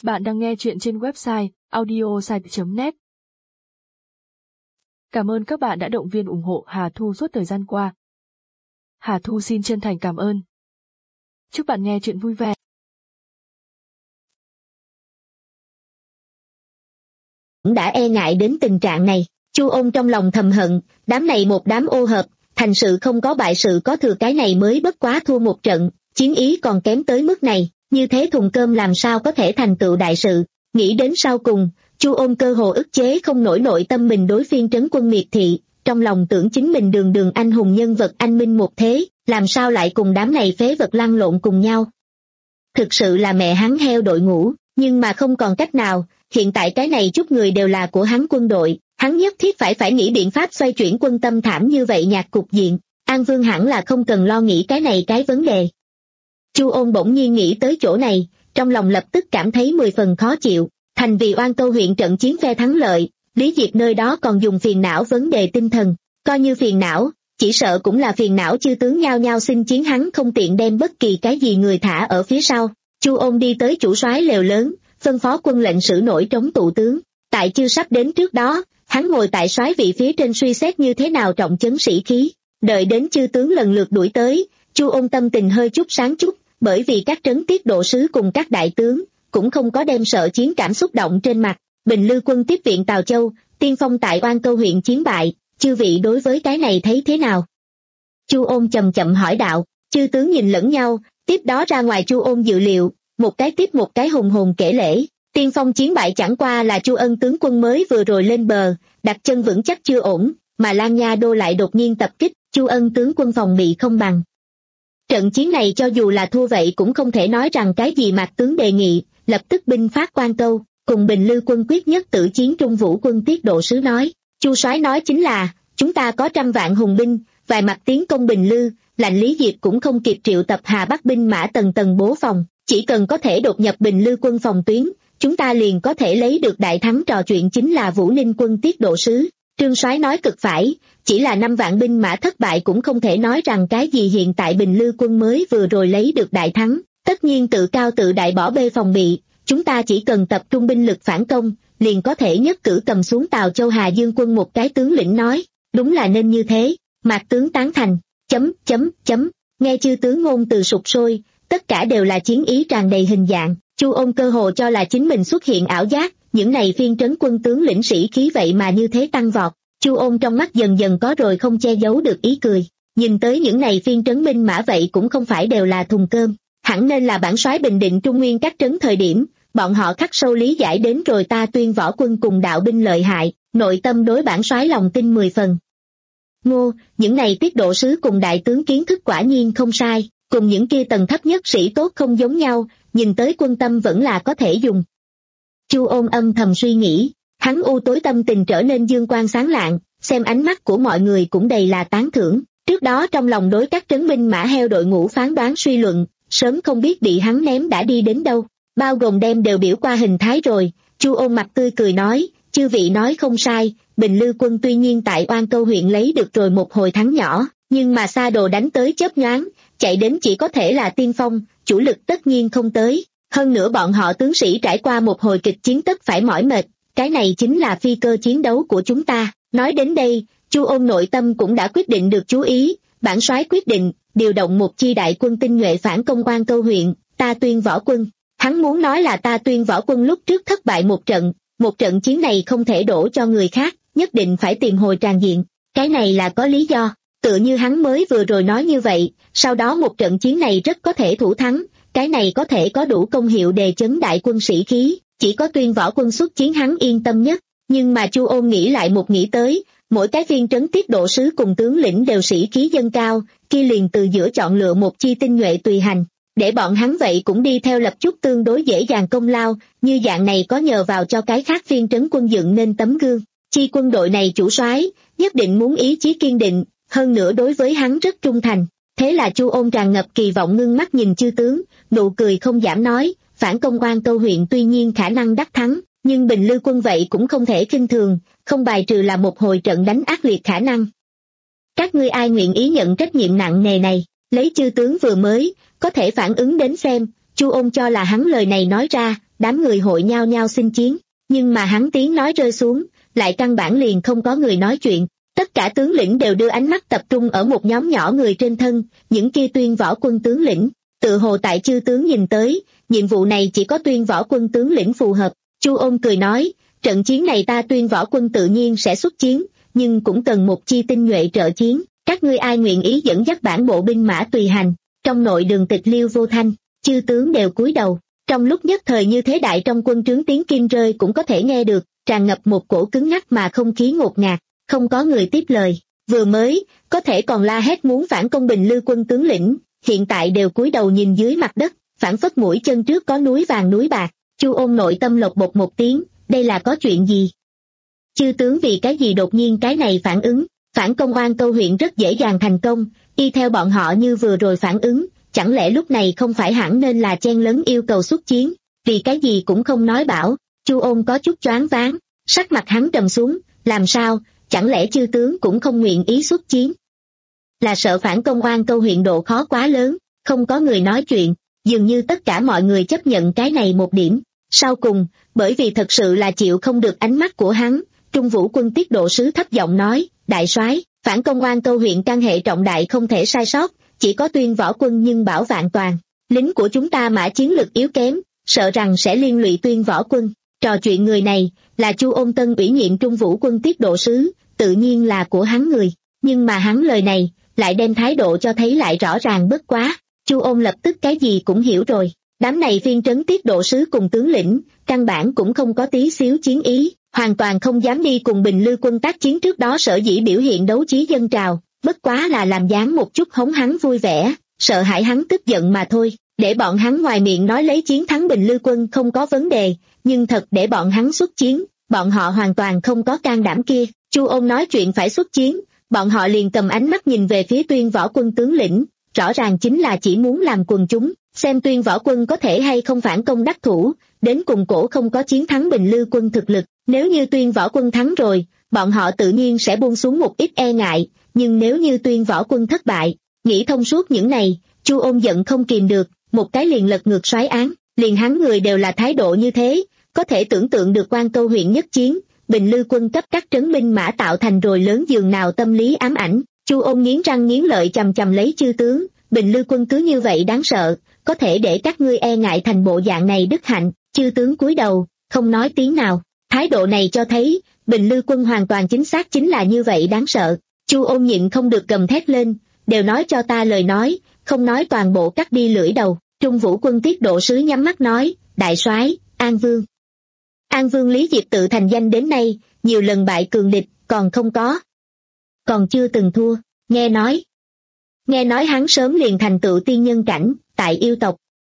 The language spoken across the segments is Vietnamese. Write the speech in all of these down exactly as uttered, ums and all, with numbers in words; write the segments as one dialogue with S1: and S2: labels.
S1: Bạn đang nghe chuyện trên website audiosite chấm net. Cảm ơn các bạn đã động viên ủng hộ Hà Thu suốt thời gian qua. Hà Thu xin chân thành cảm ơn. Chúc bạn nghe chuyện vui vẻ.
S2: Cũng đã e ngại đến tình trạng này, Chu Ôn trong lòng thầm hận, đám này một đám ô hợp, thành sự không có bại sự có thừa, cái này mới bất quá thua một trận, chiến ý còn kém tới mức này, như thế thùng cơm làm sao có thể thành tựu đại sự. Nghĩ đến sau cùng, Chu Ôn cơ hồ ức chế không nổi nội tâm mình đối phiên trấn quân miệt thị, trong lòng tưởng chính mình đường đường anh hùng nhân vật anh minh một thế, làm sao lại cùng đám này phế vật lăn lộn cùng nhau. Thực sự là mẹ hắn heo đội ngũ, nhưng mà không còn cách nào, hiện tại cái này chút người đều là của hắn quân đội, hắn nhất thiết phải phải nghĩ biện pháp xoay chuyển quân tâm thảm như vậy nhạt cục diện. An Vương hẳn là không cần lo nghĩ cái này cái vấn đề. Chu Ôn bỗng nhiên nghĩ tới chỗ này, trong lòng lập tức cảm thấy mười phần khó chịu. Thành vì Oan Câu huyện trận chiến phe thắng lợi, Lý Diệt nơi đó còn dùng phiền não vấn đề tinh thần, coi như phiền não, chỉ sợ cũng là phiền não chư tướng nhao nhao xin chiến, hắn không tiện đem bất kỳ cái gì người thả ở phía sau. Chu Ôn đi tới chủ soái lều lớn, phân phó quân lệnh sử nổi trống tụ tướng. Tại chưa sắp đến trước đó, hắn ngồi tại soái vị phía trên suy xét như thế nào trọng chấn sĩ khí. Đợi đến chư tướng lần lượt đuổi tới, Chu Ôn tâm tình hơi chút sáng chút, bởi vì các trấn tiết độ sứ cùng các đại tướng cũng không có đem sợ chiến cảm xúc động trên mặt. Bình Lư quân tiếp viện Tào Châu, tiên phong tại Oan Câu huyện chiến bại, chư vị đối với cái này thấy thế nào? Chu Ôn chậm chậm hỏi đạo. Chư tướng nhìn lẫn nhau, tiếp đó ra ngoài Chu Ôn dự liệu, một cái tiếp một cái hùng hồn kể lễ. Tiên phong chiến bại chẳng qua là Chu Ân tướng quân mới vừa rồi lên bờ, đặt chân vững chắc chưa ổn, mà Lan Nha Đô lại đột nhiên tập kích, Chu Ân tướng quân phòng bị không bằng. Trận chiến này cho dù là thua vậy cũng không thể nói rằng cái gì Mạc tướng đề nghị, lập tức binh phát Quan Câu, cùng Bình Lư quân quyết nhất tử chiến. Trung Vũ quân tiết độ sứ nói, Chu soái nói chính là, chúng ta có trăm vạn hùng binh, vài mặt tiến công Bình Lư, lạnh Lý Diệp cũng không kịp triệu tập Hà Bắc binh mã tầng tầng bố phòng, chỉ cần có thể đột nhập Bình Lư quân phòng tuyến, chúng ta liền có thể lấy được đại thắng. Trò chuyện chính là Vũ Ninh quân tiết độ sứ. Trương soái nói cực phải, chỉ là năm vạn binh mã thất bại cũng không thể nói rằng cái gì. Hiện tại Bình Lư quân mới vừa rồi lấy được đại thắng, tất nhiên tự cao tự đại bỏ bê phòng bị, chúng ta chỉ cần tập trung binh lực phản công, liền có thể nhất cử cầm xuống Tào Châu Hà Dương quân. Một cái tướng lĩnh nói, đúng là nên như thế. Mạc tướng tán thành, chấm chấm chấm, nghe chư tướng ngôn từ sục sôi, tất cả đều là chiến ý tràn đầy hình dạng. Chu Ôn cơ hồ cho là chính mình xuất hiện ảo giác, những này phiên trấn quân tướng lĩnh sĩ khí vậy mà như thế tăng vọt. Chu Ôn trong mắt dần dần có rồi không che giấu được ý cười, nhìn tới những này phiên trấn binh mã vậy cũng không phải đều là thùng cơm, hẳn nên là bản soái bình định Trung Nguyên các trấn thời điểm, bọn họ khắc sâu lý giải đến rồi ta Tuyên võ quân cùng đạo binh lợi hại, nội tâm đối bản soái lòng tin mười phần. Ngô, những này tiết độ sứ cùng đại tướng kiến thức quả nhiên không sai, cùng những kia tầng thấp nhất sĩ tốt không giống nhau, nhìn tới quân tâm vẫn là có thể dùng. Chu Ôn âm thầm suy nghĩ, hắn u tối tâm tình trở nên dương quang sáng lạng, xem ánh mắt của mọi người cũng đầy là tán thưởng. Trước đó trong lòng đối các trấn binh mã heo đội ngũ phán đoán suy luận, sớm không biết bị hắn ném đã đi đến đâu, bao gồm đem đều biểu qua hình thái rồi. Chu Ôn mặt tươi cười nói, chư vị nói không sai, Bình Lư quân tuy nhiên tại Oan Câu huyện lấy được rồi một hồi thắng nhỏ, nhưng mà xa đồ đánh tới chớp nhoáng, chạy đến chỉ có thể là tiên phong, chủ lực tất nhiên không tới. Hơn nữa bọn họ tướng sĩ trải qua một hồi kịch chiến tất phải mỏi mệt, cái này chính là phi cơ chiến đấu của chúng ta. Nói đến đây, Chu Ôn nội tâm cũng đã quyết định được chú ý, bản soái quyết định điều động một chi đại quân tinh nhuệ phản công Oan Câu huyện, ta Tuyên võ quân. Hắn muốn nói là ta Tuyên võ quân lúc trước thất bại một trận, một trận chiến này không thể đổ cho người khác, nhất định phải tìm hồi tràn diện. Cái này là có lý do, tựa như hắn mới vừa rồi nói như vậy, sau đó một trận chiến này rất có thể thủ thắng, cái này có thể có đủ công hiệu đề chấn đại quân sĩ khí, chỉ có Tuyên võ quân xuất chiến hắn yên tâm nhất. Nhưng mà Chu Ôn nghĩ lại một nghĩ tới, mỗi cái phiên trấn tiết độ sứ cùng tướng lĩnh đều sĩ khí dâng cao, kia liền từ giữa chọn lựa một chi tinh nhuệ tùy hành, để bọn hắn vậy cũng đi theo lập chút tương đối dễ dàng công lao, như dạng này có nhờ vào cho cái khác phiên trấn quân dựng nên tấm gương. Chi quân đội này chủ soái nhất định muốn ý chí kiên định, hơn nữa đối với hắn rất trung thành. Thế là Chu Ôn tràn ngập kỳ vọng ngưng mắt nhìn chư tướng, nụ cười không giảm nói, phản công Oan Câu huyện tuy nhiên khả năng đắc thắng, nhưng Bình Lư quân vậy cũng không thể khinh thường, không bài trừ là một hồi trận đánh ác liệt khả năng. Các ngươi ai nguyện ý nhận trách nhiệm nặng nề này? Lấy chư tướng vừa mới, có thể phản ứng đến xem. Chu Ôn cho là hắn lời này nói ra, đám người hội nhao nhao xin chiến, nhưng mà hắn tiếng nói rơi xuống, lại căn bản liền không có người nói chuyện. Tất cả tướng lĩnh đều đưa ánh mắt tập trung ở một nhóm nhỏ người trên thân, những kia tuyên võ quân tướng lĩnh. Tự hồ tại chư tướng nhìn tới, nhiệm vụ này chỉ có tuyên võ quân tướng lĩnh phù hợp. Chu Ôn cười nói, trận chiến này ta tuyên võ quân tự nhiên sẽ xuất chiến, nhưng cũng cần một chi tinh nhuệ trợ chiến. Các ngươi ai nguyện ý dẫn dắt bản bộ binh mã tùy hành? Trong nội đường Tịch Liêu Vô Thanh, chư tướng đều cúi đầu. Trong lúc nhất thời như thế đại trong quân trướng tiếng kim rơi cũng có thể nghe được, tràn ngập một cổ cứng ngắc mà không khí ngột ngạt. Không có người tiếp lời, vừa mới, có thể còn la hét muốn phản công Bình Lư quân tướng lĩnh, hiện tại đều cúi đầu nhìn dưới mặt đất, phản phất mũi chân trước có núi vàng núi bạc. Chu Ôn nội tâm lột bột một tiếng, đây là có chuyện gì? Chư tướng vì cái gì đột nhiên cái này phản ứng, phản công Oan Câu huyện rất dễ dàng thành công, y theo bọn họ như vừa rồi phản ứng, chẳng lẽ lúc này không phải hẳn nên là chen lấn yêu cầu xuất chiến, vì cái gì cũng không nói bảo. Chu Ôn có chút choáng váng, sắc mặt hắn trầm xuống, làm sao? Chẳng lẽ chư tướng cũng không nguyện ý xuất chiến? Là sợ phản công Oan Câu huyện độ khó quá lớn, không có người nói chuyện, dường như tất cả mọi người chấp nhận cái này một điểm. Sau cùng, bởi vì thật sự là chịu không được ánh mắt của hắn, Trung Vũ quân tiết độ sứ thấp giọng nói, đại soái, phản công Oan Câu huyện căn hệ trọng đại không thể sai sót, chỉ có tuyên võ quân nhưng bảo vạn toàn. Lính của chúng ta mã chiến lực yếu kém, sợ rằng sẽ liên lụy tuyên võ quân. Trò chuyện người này, là Chu Ôn tân ủy nhiệm Trung Vũ quân tiết độ sứ, tự nhiên là của hắn người, nhưng mà hắn lời này, lại đem thái độ cho thấy lại rõ ràng bất quá. Chu Ôn lập tức cái gì cũng hiểu rồi, đám này phiên trấn tiết độ sứ cùng tướng lĩnh, căn bản cũng không có tí xíu chiến ý, hoàn toàn không dám đi cùng Bình Lư quân tác chiến trước đó sở dĩ biểu hiện đấu trí dân trào, bất quá là làm dáng một chút hống hắn vui vẻ, sợ hãi hắn tức giận mà thôi, để bọn hắn ngoài miệng nói lấy chiến thắng Bình Lư quân không có vấn đề, nhưng thật để bọn hắn xuất chiến, bọn họ hoàn toàn không có can đảm kia. Chu Ôn nói chuyện phải xuất chiến, bọn họ liền cầm ánh mắt nhìn về phía tuyên võ quân tướng lĩnh, rõ ràng chính là chỉ muốn làm quần chúng, xem tuyên võ quân có thể hay không phản công đắc thủ, đến cùng cổ không có chiến thắng Bình Lư quân thực lực. Nếu như tuyên võ quân thắng rồi, bọn họ tự nhiên sẽ buông xuống một ít e ngại, nhưng nếu như tuyên võ quân thất bại, nghĩ thông suốt những này, Chu Ôn giận không kìm được, một cái liền lật ngược soái án, liền hắn người đều là thái độ như thế, có thể tưởng tượng được Oan Câu huyện nhất chiến, Bình Lư quân cấp các trấn binh mã tạo thành rồi lớn giường nào tâm lý ám ảnh. Chu Ôn nghiến răng nghiến lợi chầm chầm lấy chư tướng, Bình Lư quân cứ như vậy đáng sợ, có thể để các ngươi e ngại thành bộ dạng này đức hạnh. Chư tướng cúi đầu, không nói tiếng nào, thái độ này cho thấy, Bình Lư quân hoàn toàn chính xác chính là như vậy đáng sợ. Chu Ôn nhịn không được gầm thét lên, đều nói cho ta lời nói, không nói toàn bộ cắt đi lưỡi đầu. Trung Vũ quân tiết độ sứ nhắm mắt nói, đại soái, An Vương. An Vương Lý Diệp tự thành danh đến nay, nhiều lần bại cường địch, còn không có. Còn chưa từng thua, nghe nói. Nghe nói hắn sớm liền thành tựu tiên nhân cảnh, tại yêu tộc.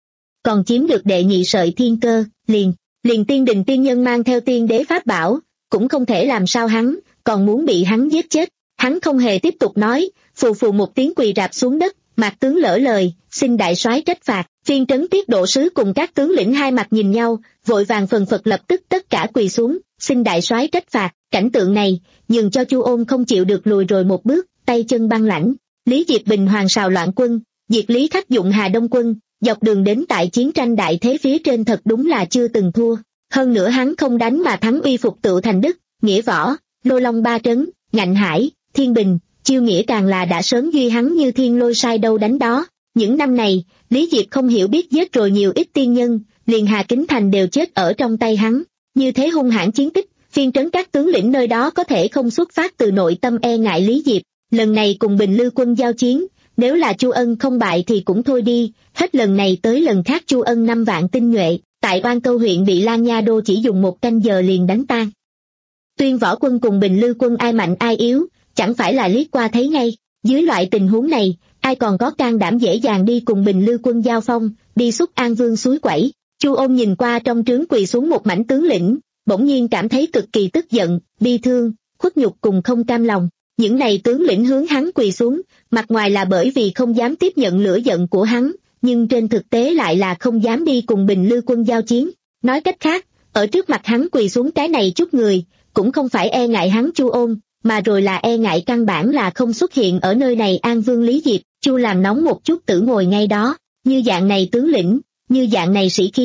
S2: Còn chiếm được đệ nhị sợi thiên cơ, liền, liền tiên đình tiên nhân mang theo tiên đế pháp bảo, cũng không thể làm sao hắn, còn muốn bị hắn giết chết. Hắn không hề tiếp tục nói, phù phù một tiếng quỳ rạp xuống đất, Mạc tướng lỡ lời, xin đại soái trách phạt. Phiên trấn tiết độ sứ cùng các tướng lĩnh hai mặt nhìn nhau, vội vàng phần phật lập tức tất cả quỳ xuống, xin đại soái trách phạt. Cảnh tượng này, nhường cho Chu Ôn không chịu được lùi rồi một bước, tay chân băng lãnh. Lý Diệp bình hoàng sào loạn quân, diệt Lý Khắc Dụng Hà Đông quân, dọc đường đến tại chiến tranh đại thế phía trên thật đúng là chưa từng thua. Hơn nữa hắn không đánh mà thắng uy phục tựu thành đức, nghĩa võ, Lô Long ba trấn, Ngạnh Hải, Thiên Bình, chiêu nghĩa càng là đã sớm duy hắn như thiên lôi sai đâu đánh đó. Những năm này, Lý Diệp không hiểu biết giết rồi nhiều ít tiên nhân, liền Hà Kính Thành đều chết ở trong tay hắn. Như thế hung hãn chiến tích, phiên trấn các tướng lĩnh nơi đó có thể không xuất phát từ nội tâm e ngại Lý Diệp. Lần này cùng Bình Lư quân giao chiến, nếu là Chu Ân không bại thì cũng thôi đi, hết lần này tới lần khác Chu Ân năm vạn tinh nhuệ, tại Oan Câu huyện bị Lan Nha Đô chỉ dùng một canh giờ liền đánh tan. Tuyên võ quân cùng Bình Lư quân ai mạnh ai yếu, chẳng phải là liếc qua thấy ngay. Dưới loại tình huống này, ai còn có can đảm dễ dàng đi cùng Bình Lư quân giao phong, đi xúc An Vương suối quẩy. Chu Ôn nhìn qua trong trướng quỳ xuống một mảnh tướng lĩnh, bỗng nhiên cảm thấy cực kỳ tức giận, bi thương, khuất nhục cùng không cam lòng. Những này tướng lĩnh hướng hắn quỳ xuống, mặt ngoài là bởi vì không dám tiếp nhận lửa giận của hắn, nhưng trên thực tế lại là không dám đi cùng Bình Lư quân giao chiến. Nói cách khác, ở trước mặt hắn quỳ xuống cái này chút người, cũng không phải e ngại hắn Chu Ôn, mà rồi là e ngại căn bản là không xuất hiện ở nơi này An Vương Lý Diệp. Chu làm nóng một chút tử ngồi ngay đó, như dạng này tướng lĩnh, như dạng này sĩ khí,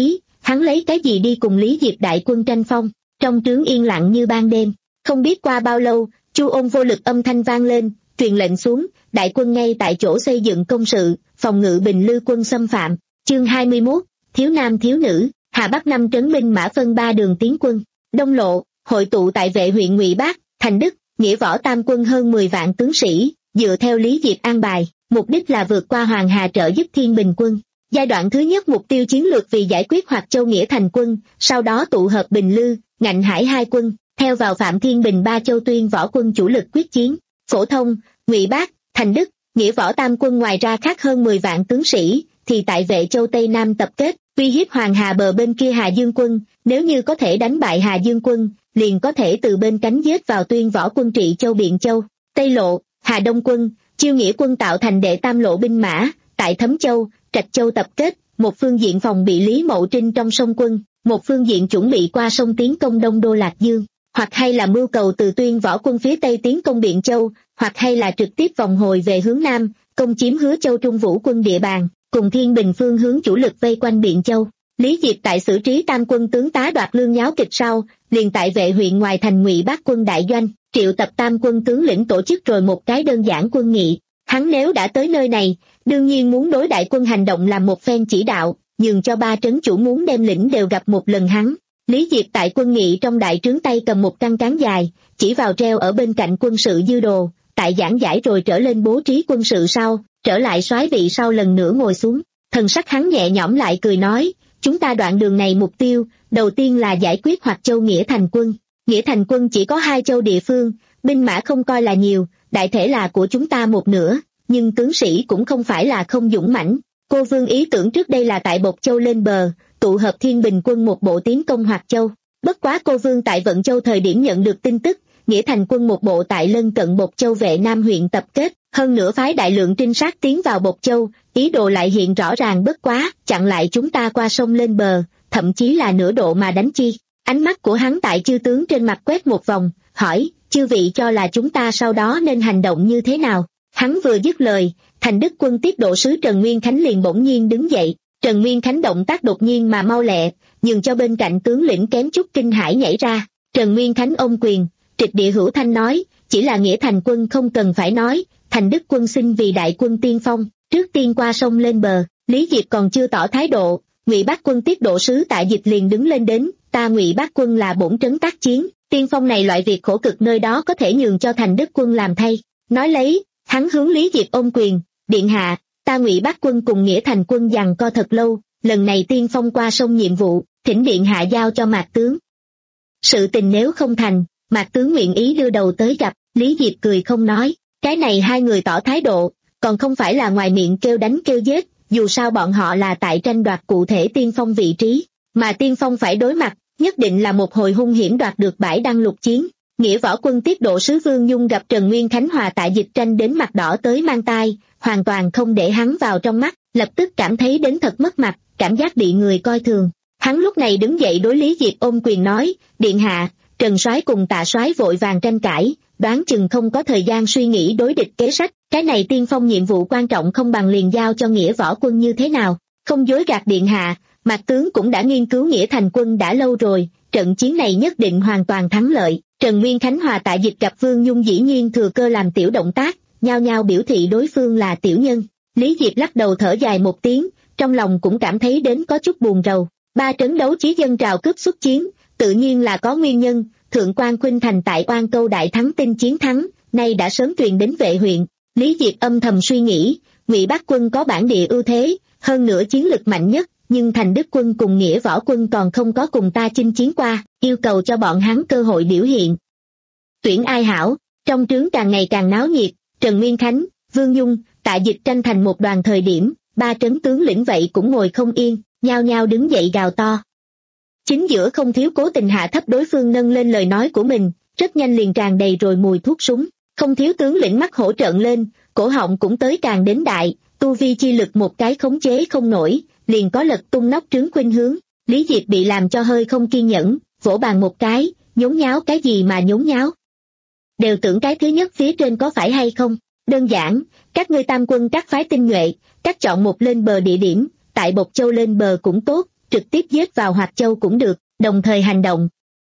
S2: hắn lấy cái gì đi cùng Lý Diệp đại quân tranh phong? Trong trướng yên lặng như ban đêm, không biết qua bao lâu, Chu Ôn vô lực âm thanh vang lên, truyền lệnh xuống, đại quân ngay tại chỗ xây dựng công sự, phòng ngự Bình Lư quân xâm phạm. Chương hai mươi mốt, thiếu nam thiếu nữ, Hà Bắc năm trấn binh mã phân ba đường tiến quân. Đông lộ, hội tụ tại vệ huyện Ngụy Bác, Thành Đức, Nghĩa Võ tam quân hơn mười vạn tướng sĩ, dựa theo Lý Diệp an bài, mục đích là vượt qua Hoàng Hà trợ giúp Thiên Bình quân. Giai đoạn thứ nhất mục tiêu chiến lược vì giải quyết Hoạt Châu Nghĩa Thành quân, sau đó tụ hợp Bình Lư, Ngạnh Hải hai quân, theo vào Phạm Thiên Bình ba châu tuyên võ quân chủ lực quyết chiến. Phổ thông, Ngụy Bác, Thành Đức, Nghĩa Võ tam quân ngoài ra khác hơn mười vạn tướng sĩ, thì tại Vệ Châu Tây Nam tập kết, uy hiếp Hoàng Hà bờ bên kia Hà Dương quân, nếu như có thể đánh bại Hà Dương quân, liền có thể từ bên cánh giết vào tuyên võ quân trị Châu Biện Châu. Tây lộ, Hà Đông quân, Chiêu Nghĩa quân tạo thành đệ tam lộ binh mã, tại Thấm Châu, Trạch Châu tập kết, một phương diện phòng bị Lý Mậu Trinh trong sông quân, một phương diện chuẩn bị qua sông tiến công Đông Đô Lạc Dương, hoặc hay là mưu cầu từ tuyên võ quân phía Tây tiến công Biện Châu, hoặc hay là trực tiếp vòng hồi về hướng Nam, công chiếm Hứa Châu Trung Vũ quân địa bàn, cùng Thiên Bình phương hướng chủ lực vây quanh Biện Châu. Lý Diệp tại xử trí tam quân tướng tá đoạt lương nháo kịch sau, liền tại vệ huyện ngoài thành Ngụy Bác quân đại doanh, triệu tập tam quân tướng lĩnh tổ chức rồi một cái đơn giản quân nghị. Hắn nếu đã tới nơi này, đương nhiên muốn đối đại quân hành động làm một phen chỉ đạo, nhường cho ba trấn chủ muốn đem lĩnh đều gặp một lần hắn. Lý Diệp tại quân nghị trong đại trướng tay cầm một căn cán dài, chỉ vào treo ở bên cạnh quân sự dư đồ, tại giảng giải rồi trở lên bố trí quân sự sau, trở lại soái vị sau lần nữa ngồi xuống. Thần sắc hắn nhẹ nhõm lại cười nói, chúng ta đoạn đường này mục tiêu, đầu tiên là giải quyết Hoạt Châu Nghĩa Thành quân. Nghĩa Thành quân chỉ có hai châu địa phương, binh mã không coi là nhiều, đại thể là của chúng ta một nửa, nhưng tướng sĩ cũng không phải là không dũng mãnh. Cô Vương ý tưởng trước đây là tại Bộc Châu lên bờ, tụ hợp Thiên Bình quân một bộ tiến công Hoạt Châu. Bất quá cô Vương tại Vận Châu thời điểm nhận được tin tức, Nghĩa Thành quân một bộ tại lân cận Bộc Châu vệ Nam huyện tập kết, hơn nữa phái đại lượng trinh sát tiến vào Bộc Châu, ý đồ lại hiện rõ ràng bất quá, chặn lại chúng ta qua sông lên bờ, thậm chí là nửa độ mà đánh chi. Ánh mắt của hắn tại chư tướng trên mặt quét một vòng, hỏi, chư vị cho là chúng ta sau đó nên hành động như thế nào? Hắn vừa dứt lời, Thành Đức quân tiết độ sứ Trần Nguyên Khánh liền bỗng nhiên đứng dậy. Trần Nguyên Khánh động tác đột nhiên mà mau lẹ, nhường cho bên cạnh tướng lĩnh kém chút kinh hãi nhảy ra. Trần Nguyên Khánh ôm quyền, trịch địa hữu thanh nói, chỉ là Nghĩa Thành quân không cần phải nói, Thành Đức quân xin vì đại quân tiên phong, trước tiên qua sông lên bờ. Lý Diệp còn chưa tỏ thái độ, Ngụy Bác quân tiết độ sứ Tạ Dịch liền đứng lên đến, ta Ngụy Bác quân là bổn trấn tác chiến, tiên phong này loại việc khổ cực nơi đó có thể nhường cho Thành Đức quân làm thay. Nói lấy, hắn hướng Lý Diệp ôm quyền, điện hạ, ta Ngụy Bác quân cùng Nghĩa Thành quân giằng co thật lâu, lần này tiên phong qua sông nhiệm vụ, thỉnh điện hạ giao cho Mạc tướng. Sự tình nếu không thành, Mạc tướng nguyện ý đưa đầu tới gặp. Lý Diệp cười không nói, cái này hai người tỏ thái độ, còn không phải là ngoài miệng kêu đánh kêu giết, dù sao bọn họ là tại tranh đoạt cụ thể tiên phong vị trí, mà tiên phong phải đối mặt, nhất định là một hồi hung hiểm đoạt được bãi đăng lục chiến. Nghĩa võ quân tiết độ sứ Vương Nhung gặp Trần Nguyên Khánh hòa Tạ Dịch tranh đến mặt đỏ tới mang tai, hoàn toàn không để hắn vào trong mắt, lập tức cảm thấy đến thật mất mặt, cảm giác bị người coi thường. Hắn lúc này đứng dậy đối Lý Diệp ôm quyền nói, điện hạ, Trần soái cùng Tạ soái vội vàng tranh cãi, đoán chừng không có thời gian suy nghĩ đối địch kế sách, cái này tiên phong nhiệm vụ quan trọng không bằng liền giao cho Nghĩa võ quân như thế nào. Không dối gạt điện hạ, Mạc tướng cũng đã nghiên cứu Nghĩa Thành quân đã lâu rồi, trận chiến này nhất định hoàn toàn thắng lợi. Trần Nguyên Khánh hòa Tạ Dịch gặp Vương Nhung dĩ nhiên thừa cơ làm tiểu động tác, nhao nhao biểu thị đối phương là tiểu nhân. Lý Diệp lắc đầu thở dài một tiếng, trong lòng cũng cảm thấy đến có chút buồn rầu. Ba trấn đấu chí dân trào cướp xuất chiến, tự nhiên là có nguyên nhân. Thượng quan Khuynh Thành tại Oan Câu đại thắng tin chiến thắng, nay đã sớm truyền đến vệ huyện. Lý Diệp âm thầm suy nghĩ, Ngụy Bác quân có bản địa ưu thế, hơn nữa chiến lực mạnh nhất, nhưng Thành Đức quân cùng Nghĩa võ quân còn không có cùng ta chinh chiến qua, yêu cầu cho bọn hắn cơ hội biểu hiện. Tuyển ai hảo, trong trướng càng ngày càng náo nhiệt, Trần Nguyên Khánh, Vương Nhung, Tạ Dịch tranh thành một đoàn thời điểm, ba trấn tướng lĩnh vậy cũng ngồi không yên, nhao nhao đứng dậy gào to. Chính giữa không thiếu cố tình hạ thấp đối phương nâng lên lời nói của mình, rất nhanh liền tràn đầy rồi mùi thuốc súng, không thiếu tướng lĩnh mắt hổ trợn lên, cổ họng cũng tới càng đến đại, tu vi chi lực một cái khống chế không nổi, liền có lật tung nóc trướng khuynh hướng. Lý Diệp bị làm cho hơi không kiên nhẫn, vỗ bàn một cái, nhốn nháo cái gì mà nhốn nháo. Đều tưởng cái thứ nhất phía trên có phải hay không, đơn giản, các ngươi tam quân các phái tinh nhuệ, các chọn một lên bờ địa điểm, tại Bộc Châu lên bờ cũng tốt, trực tiếp giết vào Hoạt Châu cũng được, đồng thời hành động.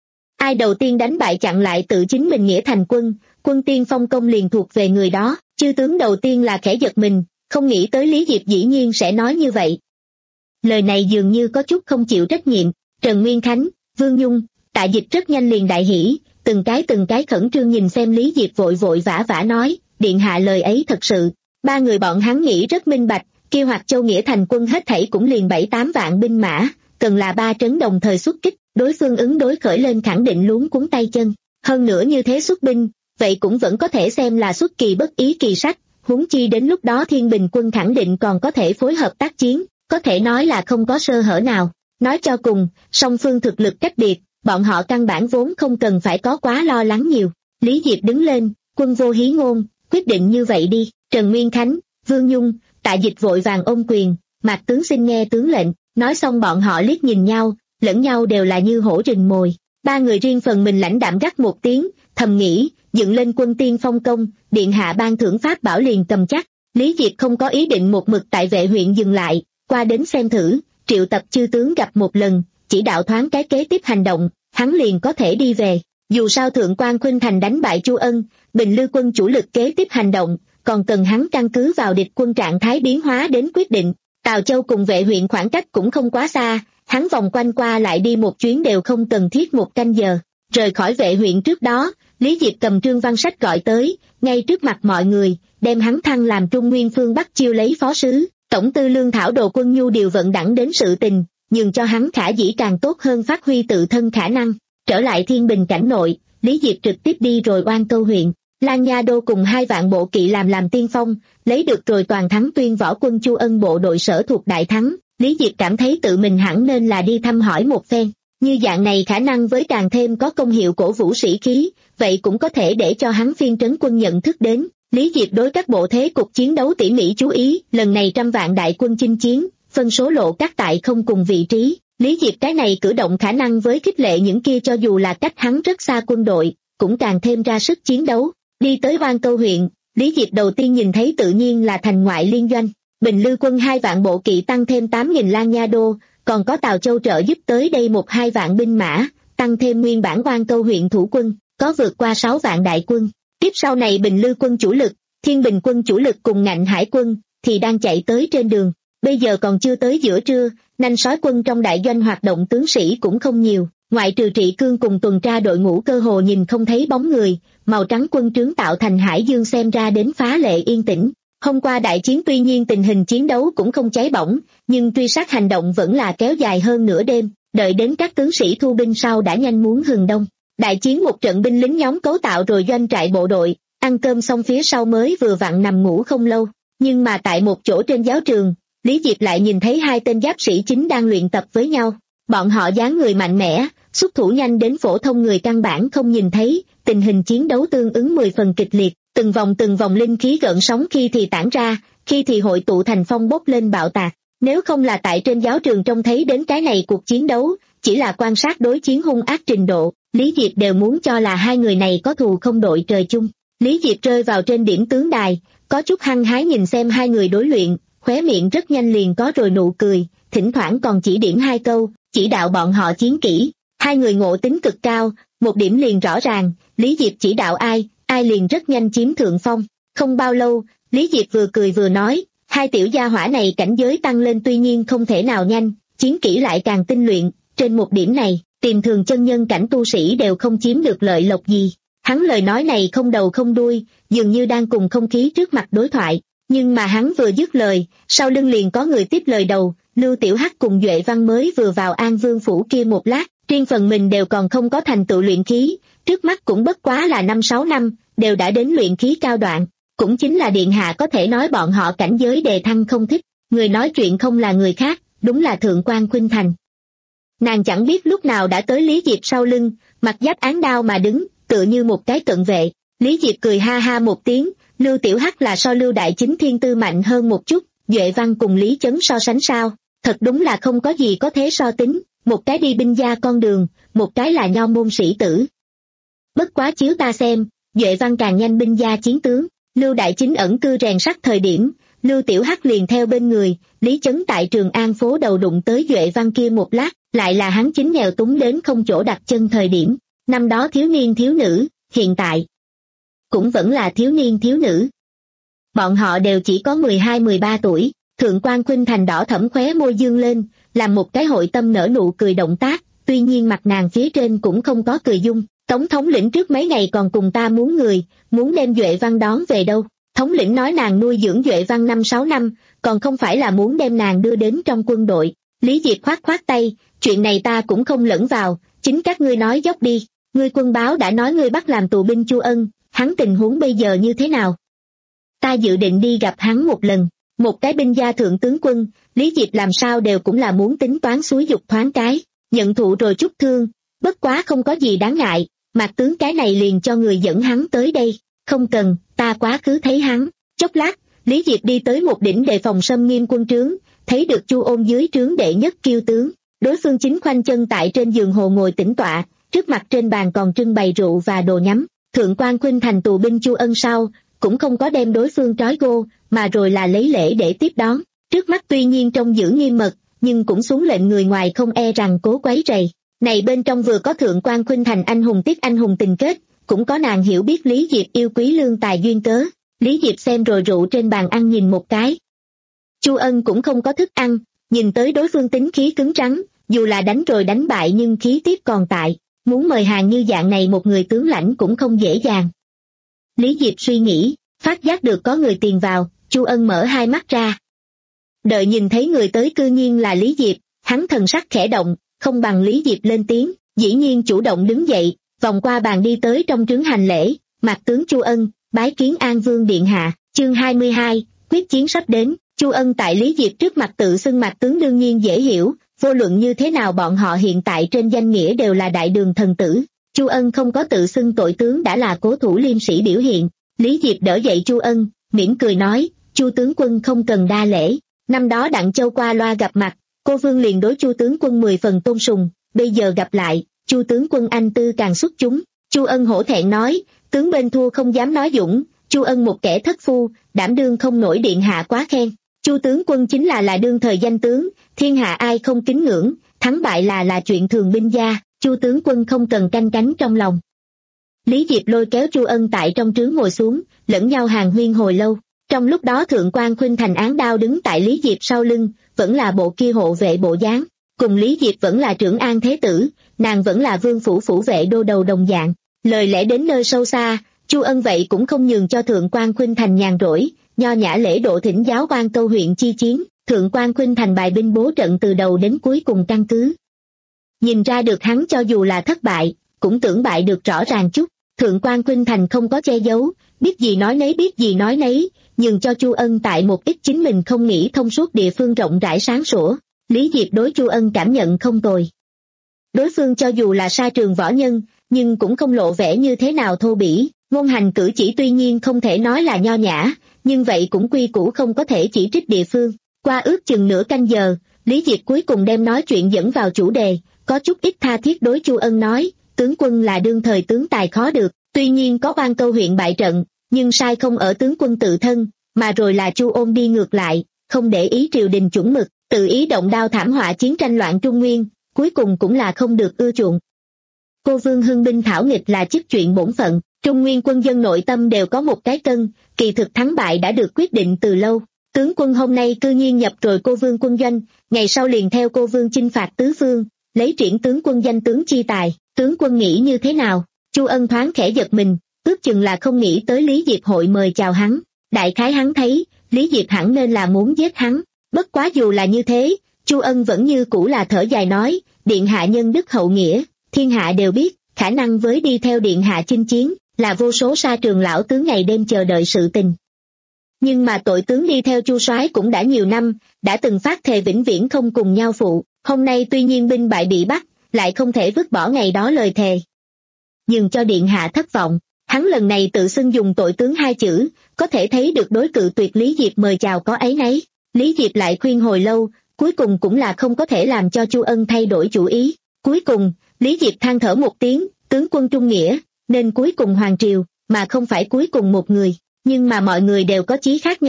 S2: Ai đầu tiên đánh bại chặn lại tự chính mình nghĩa thành quân, quân tiên phong công liền thuộc về người đó. Chư tướng đầu tiên là khẽ giật mình, không nghĩ tới Lý Diệp dĩ nhiên sẽ nói như vậy. Lời này dường như có chút không chịu trách nhiệm. Trần Nguyên Khánh, Vương Nhung, Tạ Dịch rất nhanh liền đại hỉ, từng cái từng cái khẩn trương nhìn xem Lý Diệp vội vội vã vã nói, điện hạ lời ấy thật sự. Ba người bọn hắn nghĩ rất minh bạch, kia Hoạt Châu nghĩa thành quân hết thảy cũng liền bảy tám vạn binh mã, cần là ba trấn đồng thời xuất kích, đối phương ứng đối khởi lên khẳng định luống cuống tay chân. Hơn nữa như thế xuất binh, vậy cũng vẫn có thể xem là xuất kỳ bất ý kỳ sách, huống chi đến lúc đó Thiên Bình quân khẳng định còn có thể phối hợp tác chiến, có thể nói là không có sơ hở nào. Nói cho cùng, song phương thực lực cách biệt, bọn họ căn bản vốn không cần phải có quá lo lắng nhiều. Lý Diệp đứng lên, quân vô hí ngôn, quyết định như vậy đi. Trần Nguyên Khánh, Vương Nhung, Tạ Dịch vội vàng ôm quyền, Mạc tướng xin nghe tướng lệnh. Nói xong bọn họ liếc nhìn nhau, lẫn nhau đều là như hổ rình mồi. Ba người riêng phần mình lãnh đạm gắt một tiếng, thầm nghĩ, dựng lên quân tiên phong công, điện hạ ban thưởng pháp bảo liền cầm chắc. Lý Diệp không có ý định một mực tại Vệ huyện dừng lại, qua đến xem thử, triệu tập chư tướng gặp một lần, chỉ đạo thoáng cái kế tiếp hành động, hắn liền có thể đi về. Dù sao Thượng quan Khuynh Thành đánh bại Chu Ân, Bình Lư quân chủ lực kế tiếp hành động, còn cần hắn căn cứ vào địch quân trạng thái biến hóa đến quyết định. Tào Châu cùng Vệ huyện khoảng cách cũng không quá xa, hắn vòng quanh qua lại đi một chuyến đều không cần thiết một canh giờ. Rời khỏi Vệ huyện trước đó, Lý Diệp cầm Trương Văn Sách gọi tới, ngay trước mặt mọi người, đem hắn thăng làm Trung Nguyên phương Bắc chiêu lấy phó sứ, tổng tư lương thảo đồ quân nhu điều vận đẳng đến sự tình, nhường cho hắn khả dĩ càng tốt hơn phát huy tự thân khả năng. Trở lại Thiên Bình cảnh nội, Lý Diệp trực tiếp đi rồi Oan Câu huyện, Lan Nha Đô cùng hai vạn bộ kỵ làm làm tiên phong, lấy được rồi toàn thắng tuyên võ quân Chu Ân bộ đội sở thuộc đại thắng. Lý Diệp cảm thấy tự mình hẳn nên là đi thăm hỏi một phen, như dạng này khả năng với càng thêm có công hiệu cổ vũ sĩ khí, vậy cũng có thể để cho hắn phiên trấn quân nhận thức đến. Lý Diệp đối các bộ thế cục chiến đấu tỉ mỉ chú ý, lần này trăm vạn đại quân chinh chiến, phân số lộ các tại không cùng vị trí. Lý Diệp cái này cử động khả năng với khích lệ những kia cho dù là cách hắn rất xa quân đội, cũng càng thêm ra sức chiến đấu. Đi tới Oan Câu huyện, Lý Diệp đầu tiên nhìn thấy tự nhiên là thành ngoại liên doanh. Bình Lư quân hai vạn bộ kỵ tăng thêm tám nghìn Lan Nha Đô, còn có Tào Châu trợ giúp tới đây một hai vạn binh mã, tăng thêm nguyên bản Oan Câu huyện thủ quân, có vượt qua sáu vạn đại quân. Tiếp sau này Bình Lư quân chủ lực, Thiên Bình quân chủ lực cùng Ngạnh Hải quân, thì đang chạy tới trên đường. Bây giờ còn chưa tới giữa trưa, nanh sói quân trong đại doanh hoạt động tướng sĩ cũng không nhiều, ngoại trừ Trị Cương cùng tuần tra đội ngũ cơ hồ nhìn không thấy bóng người, màu trắng quân trướng tạo thành hải dương xem ra đến phá lệ yên tĩnh. Hôm qua đại chiến tuy nhiên tình hình chiến đấu cũng không cháy bỏng, nhưng truy sát hành động vẫn là kéo dài hơn nửa đêm, đợi đến các tướng sĩ thu binh sau đã nhanh muốn hừng đông. Đại chiến một trận binh lính nhóm cấu tạo rồi doanh trại bộ đội, ăn cơm xong phía sau mới vừa vặn nằm ngủ không lâu, nhưng mà tại một chỗ trên giáo trường, Lý Diệp lại nhìn thấy hai tên giáp sĩ chính đang luyện tập với nhau. Bọn họ dáng người mạnh mẽ, xuất thủ nhanh đến phổ thông người căn bản không nhìn thấy, tình hình chiến đấu tương ứng mười phần kịch liệt, từng vòng từng vòng linh khí gợn sóng khi thì tản ra, khi thì hội tụ thành phong bốc lên bạo tạc. Nếu không là tại trên giáo trường trông thấy đến cái này cuộc chiến đấu, chỉ là quan sát đối chiến hung ác trình độ, Lý Diệp đều muốn cho là hai người này có thù không đội trời chung. Lý Diệp rơi vào trên điểm tướng đài, có chút hăng hái nhìn xem hai người đối luyện, khóe miệng rất nhanh liền có rồi nụ cười, thỉnh thoảng còn chỉ điểm hai câu, chỉ đạo bọn họ chiến kỹ. Hai người ngộ tính cực cao, một điểm liền rõ ràng, Lý Diệp chỉ đạo ai, ai liền rất nhanh chiếm thượng phong. Không bao lâu, Lý Diệp vừa cười vừa nói, hai tiểu gia hỏa này cảnh giới tăng lên tuy nhiên không thể nào nhanh, chiến kỹ lại càng tinh luyện, trên một điểm này, tìm thường chân nhân cảnh tu sĩ đều không chiếm được lợi lộc gì. Hắn lời nói này không đầu không đuôi, dường như đang cùng không khí trước mặt đối thoại, nhưng mà hắn vừa dứt lời, sau lưng liền có người tiếp lời đầu. Lưu Tiểu Hắc cùng Duệ Văn mới vừa vào An Vương phủ kia một lát, riêng phần mình đều còn không có thành tựu luyện khí, trước mắt cũng bất quá là năm sáu năm, đều đã đến luyện khí cao đoạn, cũng chính là điện hạ có thể nói bọn họ cảnh giới đề thăng không thích. Người nói chuyện không là người khác, đúng là Thượng quan Khuynh Thành. Nàng chẳng biết lúc nào đã tới Lý Diệp sau lưng, mặt giáp án đao mà đứng, tựa như một cái cận vệ. Lý Diệp cười ha ha một tiếng, Lưu Tiểu Hắc là so Lưu Đại Chính thiên tư mạnh hơn một chút, Duệ Văn cùng Lý Chấn so sánh sao? Thật đúng là không có gì có thế so tính, một cái đi binh gia con đường, một cái là nho môn sĩ tử. Bất quá chiếu ta xem, Duệ Văn càng nhanh binh gia chiến tướng, Lưu Đại Chính ẩn cư rèn sắt thời điểm, Lưu Tiểu Hắc liền theo bên người, Lý Chấn tại Trường An phố đầu đụng tới Duệ Văn kia một lát, lại là hắn chính nghèo túng đến không chỗ đặt chân thời điểm, năm đó thiếu niên thiếu nữ, hiện tại cũng vẫn là thiếu niên thiếu nữ. Bọn họ đều chỉ có mười hai mười ba tuổi, Thượng quan Khuynh Thành đỏ thẫm khóe môi dương lên, làm một cái hội tâm nở nụ cười động tác, tuy nhiên mặt nàng phía trên cũng không có cười dung. Tống thống lĩnh trước mấy ngày còn cùng ta muốn người, muốn đem Duệ Văn đón về đâu. Thống lĩnh nói nàng nuôi dưỡng Duệ Văn năm sáu năm, còn không phải là muốn đem nàng đưa đến trong quân đội. Lý Diệp khoát khoát tay, chuyện này ta cũng không lẫn vào, chính các ngươi nói dốc đi. Ngươi quân báo đã nói ngươi bắt làm tù binh Chu Ân, hắn tình huống bây giờ như thế nào? Ta dự định đi gặp hắn một lần. Một cái binh gia thượng tướng quân, Lý Diệp làm sao đều cũng là muốn tính toán xúi dục thoáng cái, nhận thụ rồi chút thương, bất quá không có gì đáng ngại, Mạc tướng cái này liền cho người dẫn hắn tới đây, không cần, ta quá khứ thấy hắn. Chốc lát, Lý Diệp đi tới một đỉnh đề phòng xâm nghiêm quân trướng, thấy được Chu Ôn dưới trướng đệ nhất kiêu tướng, đối phương chính khoanh chân tại trên giường hồ ngồi tĩnh tọa, trước mặt trên bàn còn trưng bày rượu và đồ nhắm. Thượng quan Khuynh Thành tù binh Chu Ân sau, cũng không có đem đối phương trói gô, mà rồi là lấy lễ để tiếp đón. Trước mắt tuy nhiên trông giữ nghiêm mật, nhưng cũng xuống lệnh người ngoài không e rằng cố quấy rầy. Này bên trong vừa có Thượng quan Khuynh Thành anh hùng tiếc anh hùng tình kết, cũng có nàng hiểu biết Lý Diệp yêu quý lương tài duyên cớ. Lý Diệp xem rồi rượu trên bàn ăn nhìn một cái. Chu Ân cũng không có thức ăn, nhìn tới đối phương tính khí cứng rắn, dù là đánh rồi đánh bại nhưng khí tiếp còn tại, muốn mời hàng như dạng này một người tướng lãnh cũng không dễ dàng. Lý Diệp suy nghĩ, phát giác được có người tiền vào, Chu Ân mở hai mắt ra. Đợi nhìn thấy người tới cư nhiên là Lý Diệp, hắn thần sắc khẽ động, không bằng Lý Diệp lên tiếng, dĩ nhiên chủ động đứng dậy, vòng qua bàn đi tới trong trướng hành lễ, Mạc tướng Chu Ân, bái kiến An Vương điện hạ. Chương hai mươi hai, quyết chiến sắp đến. Chu Ân tại Lý Diệp trước mặt tự xưng Mạc tướng đương nhiên dễ hiểu, vô luận như thế nào bọn họ hiện tại trên danh nghĩa đều là đại đường thần tử. Chu Ân không có tự xưng tội tướng đã là cố thủ liêm sĩ biểu hiện. Lý Diệp đỡ dậy Chu Ân, mỉm cười nói, Chu tướng quân không cần đa lễ. Năm đó Đặng Châu qua loa gặp mặt, cô Vương liền đối Chu tướng quân mười phần tôn sùng, bây giờ gặp lại, Chu tướng quân anh tư càng xuất chúng. Chu Ân hổ thẹn nói, tướng bên thua không dám nói dũng, Chu Ân một kẻ thất phu, đảm đương không nổi điện hạ quá khen. Chu tướng quân chính là là đương thời danh tướng, thiên hạ ai không kính ngưỡng, thắng bại là là chuyện thường binh gia, Chu tướng quân không cần canh cánh trong lòng. Lý Diệp lôi kéo Chu Ân tại trong trướng ngồi xuống, lẫn nhau hàng huyên hồi lâu. Trong lúc đó Thượng quan Khuynh Thành án đao đứng tại Lý Diệp sau lưng, vẫn là bộ kia hộ vệ bộ dáng, cùng Lý Diệp vẫn là trưởng an thế tử, nàng vẫn là vương phủ phủ vệ đô đầu đồng dạng. Lời lẽ đến nơi sâu xa, Chu Ân vậy cũng không nhường cho Thượng quan Khuynh Thành nhàn rỗi, nho nhã lễ độ thỉnh giáo quan câu huyện chi chiến. Thượng quan Khuynh Thành bài binh bố trận từ đầu đến cuối cùng căn cứ. Nhìn ra được hắn cho dù là thất bại, cũng tưởng bại được rõ ràng chút. Thượng quan Khuynh Thành không có che giấu, biết gì nói nấy biết gì nói nấy, nhường cho Chu Ân tại một ít chính mình không nghĩ thông suốt địa phương rộng rãi sáng sủa. Lý Diệp đối Chu Ân cảm nhận không tồi. Đối phương cho dù là sa trường võ nhân, nhưng cũng không lộ vẻ như thế nào thô bỉ, ngôn hành cử chỉ tuy nhiên không thể nói là nho nhã, nhưng vậy cũng quy củ không có thể chỉ trích địa phương. Qua ước chừng nửa canh giờ, Lý Diệp cuối cùng đem nói chuyện dẫn vào chủ đề, có chút ít tha thiết đối Chu Ân nói, tướng quân là đương thời tướng tài khó được, tuy nhiên có quan câu huyện bại trận, nhưng sai không ở tướng quân tự thân, mà rồi là Chu Ôn đi ngược lại, không để ý triều đình chuẩn mực, tự ý động đao thảm họa chiến tranh loạn Trung Nguyên, cuối cùng cũng là không được ưa chuộng. Cô Vương hưng binh thảo nghịch là chức chuyện bổn phận, Trung Nguyên quân dân nội tâm đều có một cái cân, kỳ thực thắng bại đã được quyết định từ lâu. Tướng quân hôm nay cư nhiên nhập rồi cô Vương quân doanh, ngày sau liền theo cô Vương chinh phạt tứ phương, lấy triển tướng quân danh tướng chi tài, tướng quân nghĩ như thế nào? Chu Ân thoáng khẽ giật mình, ước chừng là không nghĩ tới Lý Diệp hội mời chào hắn, đại khái hắn thấy, Lý Diệp hẳn nên là muốn giết hắn, bất quá dù là như thế, Chu Ân vẫn như cũ là thở dài nói, điện hạ nhân đức hậu nghĩa, thiên hạ đều biết, khả năng với đi theo điện hạ chinh chiến, là vô số sa trường lão tướng ngày đêm chờ đợi sự tình. Nhưng mà tội tướng đi theo Chu soái cũng đã nhiều năm, đã từng phát thề vĩnh viễn không cùng nhau phụ, hôm nay tuy nhiên binh bại bị bắt, lại không thể vứt bỏ ngày đó lời thề. Nhưng cho điện hạ thất vọng, hắn lần này tự xưng dùng tội tướng hai chữ, có thể thấy được đối cự tuyệt Lý Diệp mời chào có ấy nấy. Lý Diệp lại khuyên hồi lâu, cuối cùng cũng là không có thể làm cho Chu Ân thay đổi chủ ý. Cuối cùng, Lý Diệp than thở một tiếng, tướng quân trung nghĩa, nên cuối cùng hoàng triều, mà không phải cuối cùng một người. Nhưng mà mọi người đều có chí khác nhau,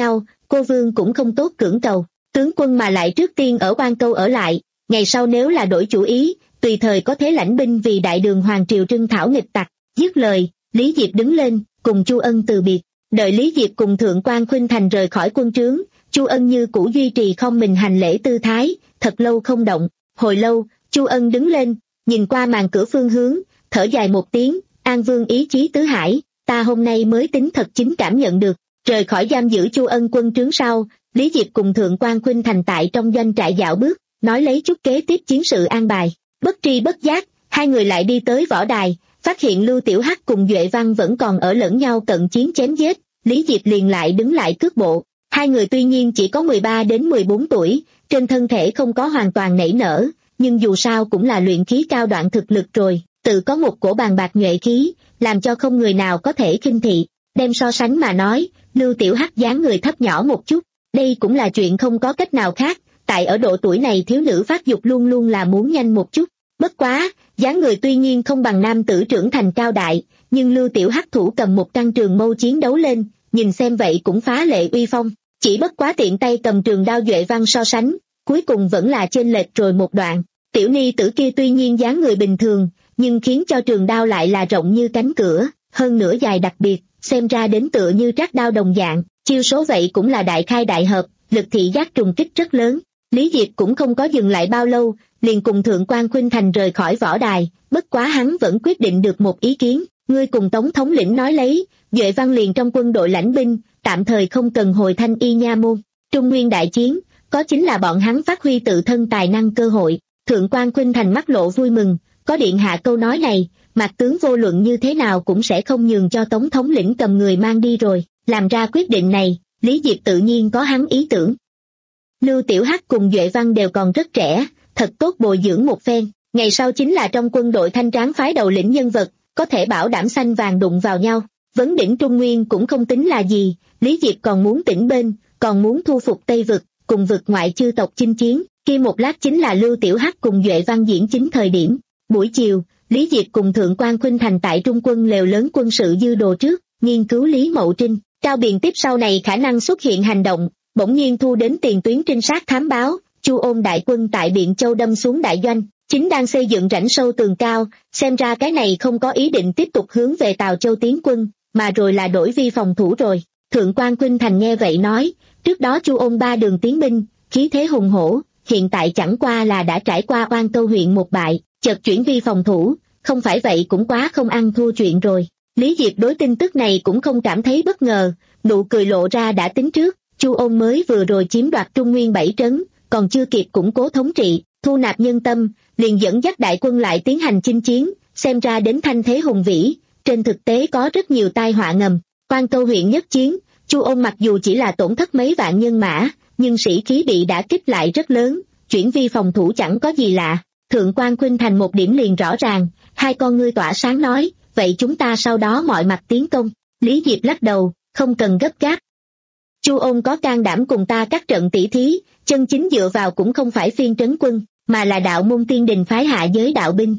S2: cô vương cũng không tốt cưỡng cầu, tướng quân mà lại trước tiên ở Oan Câu ở lại, ngày sau nếu là đổi chủ ý, tùy thời có thể lãnh binh vì đại đường hoàng triều trưng thảo nghịch tặc. Dứt lời, Lý Diệp đứng lên, cùng Chu Ân từ biệt. Đợi Lý Diệp cùng Thượng quan Khuynh Thành rời khỏi quân trướng, Chu Ân như cũ duy trì không mình hành lễ tư thái, thật lâu không động. Hồi lâu, Chu Ân đứng lên, nhìn qua màn cửa phương hướng, thở dài một tiếng, An Vương ý chí tứ hải, ta hôm nay mới tính thật chính cảm nhận được. Rời khỏi giam giữ Chu Ân quân trướng sau, Lý Diệp cùng Thượng quan Khuynh Thành tại trong doanh trại dạo bước, nói lấy chút kế tiếp chiến sự an bài. Bất tri bất giác, hai người lại đi tới võ đài, phát hiện Lưu Tiểu Hắc cùng Duệ Văn vẫn còn ở lẫn nhau cận chiến chém giết, Lý Diệp liền lại đứng lại cước bộ. Hai người tuy nhiên chỉ có mười ba đến mười bốn tuổi, trên thân thể không có hoàn toàn nảy nở, nhưng dù sao cũng là luyện khí cao đoạn thực lực rồi, tự có một cổ bàn bạc nhuệ khí, làm cho không người nào có thể khinh thị. Đem so sánh mà nói, Lưu Tiểu Hắc dáng người thấp nhỏ một chút, đây cũng là chuyện không có cách nào khác, tại ở độ tuổi này thiếu nữ phát dục luôn luôn là muốn nhanh một chút. Bất quá, dáng người tuy nhiên không bằng nam tử trưởng thành cao đại, nhưng Lưu Tiểu Hắc thủ cầm một căn trường mâu chiến đấu lên, nhìn xem vậy cũng phá lệ uy phong. Chỉ bất quá tiện tay cầm trường đao Duệ Văn so sánh, cuối cùng vẫn là chênh lệch rồi một đoạn. Tiểu ni tử kia tuy nhiên dáng người bình thường, nhưng khiến cho trường đao lại là rộng như cánh cửa, hơn nữa dài đặc biệt, xem ra đến tựa như trác đao đồng dạng, chiêu số vậy cũng là đại khai đại hợp, lực thị giác trùng kích rất lớn. Lý Diệp cũng không có dừng lại bao lâu, liền cùng Thượng quan Khuynh Thành rời khỏi võ đài, bất quá hắn vẫn quyết định được một ý kiến, ngươi cùng Tống thống lĩnh nói lấy, Duệ Văn liền trong quân đội lãnh binh, tạm thời không cần hồi Thanh Y nha môn. Trung nguyên đại chiến, có chính là bọn hắn phát huy tự thân tài năng cơ hội. Thượng quan Khuynh Thành mắt lộ vui mừng, có điện hạ câu nói này, Mạc tướng vô luận như thế nào cũng sẽ không nhường cho Tống thống lĩnh cầm người mang đi rồi. Làm ra quyết định này, Lý Diệp tự nhiên có hắn ý tưởng. Lưu Tiểu Hắc cùng Duệ Văn đều còn rất trẻ, thật tốt bồi dưỡng một phen, ngày sau chính là trong quân đội thanh tráng phái đầu lĩnh nhân vật, có thể bảo đảm xanh vàng đụng vào nhau. Vấn đỉnh Trung Nguyên cũng không tính là gì, Lý Diệp còn muốn tỉnh bên, còn muốn thu phục Tây Vực, cùng vực ngoại chư tộc chinh chiến, kia một lát chính là Lưu Tiểu Hắc cùng Duệ Văn diễn chính thời điểm. Buổi chiều, Lý Diệp cùng Thượng quan Khuynh Thành tại Trung quân lều lớn quân sự dư đồ trước, nghiên cứu Lý Mậu Trinh, trao biện tiếp sau này khả năng xuất hiện hành động. Bỗng nhiên thu đến tiền tuyến trinh sát thám báo, Chu Ôn đại quân tại Biện Châu đâm xuống đại doanh, chính đang xây dựng rãnh sâu tường cao, xem ra cái này không có ý định tiếp tục hướng về Tào Châu tiến quân, mà rồi là đổi vi phòng thủ rồi. Thượng quan Khuynh Thành nghe vậy nói, trước đó Chu Ôn ba đường tiến binh, khí thế hùng hổ, hiện tại chẳng qua là đã trải qua Oan Câu huyện một bại, chợt chuyển vi phòng thủ, không phải vậy cũng quá không ăn thua chuyện rồi. Lý Diệp đối tin tức này cũng không cảm thấy bất ngờ, nụ cười lộ ra đã tính trước. Chu Ôn mới vừa rồi chiếm đoạt Trung Nguyên bảy trấn, còn chưa kịp củng cố thống trị, thu nạp nhân tâm, liền dẫn dắt đại quân lại tiến hành chinh chiến, xem ra đến thanh thế hùng vĩ, trên thực tế có rất nhiều tai họa ngầm. Oan Câu huyện nhất chiến, Chu Ôn mặc dù chỉ là tổn thất mấy vạn nhân mã, nhưng sĩ khí bị đả kích lại rất lớn, chuyển vi phòng thủ chẳng có gì lạ. Thượng quan Khuynh Thành một điểm liền rõ ràng, hai con ngươi tỏa sáng nói, vậy chúng ta sau đó mọi mặt tiến công. Lý Diệp lắc đầu, không cần gấp gáp. Chu Ôn có can đảm cùng ta các trận tỷ thí, chân chính dựa vào cũng không phải phiên trấn quân, mà là đạo môn tiên đình phái hạ giới đạo binh.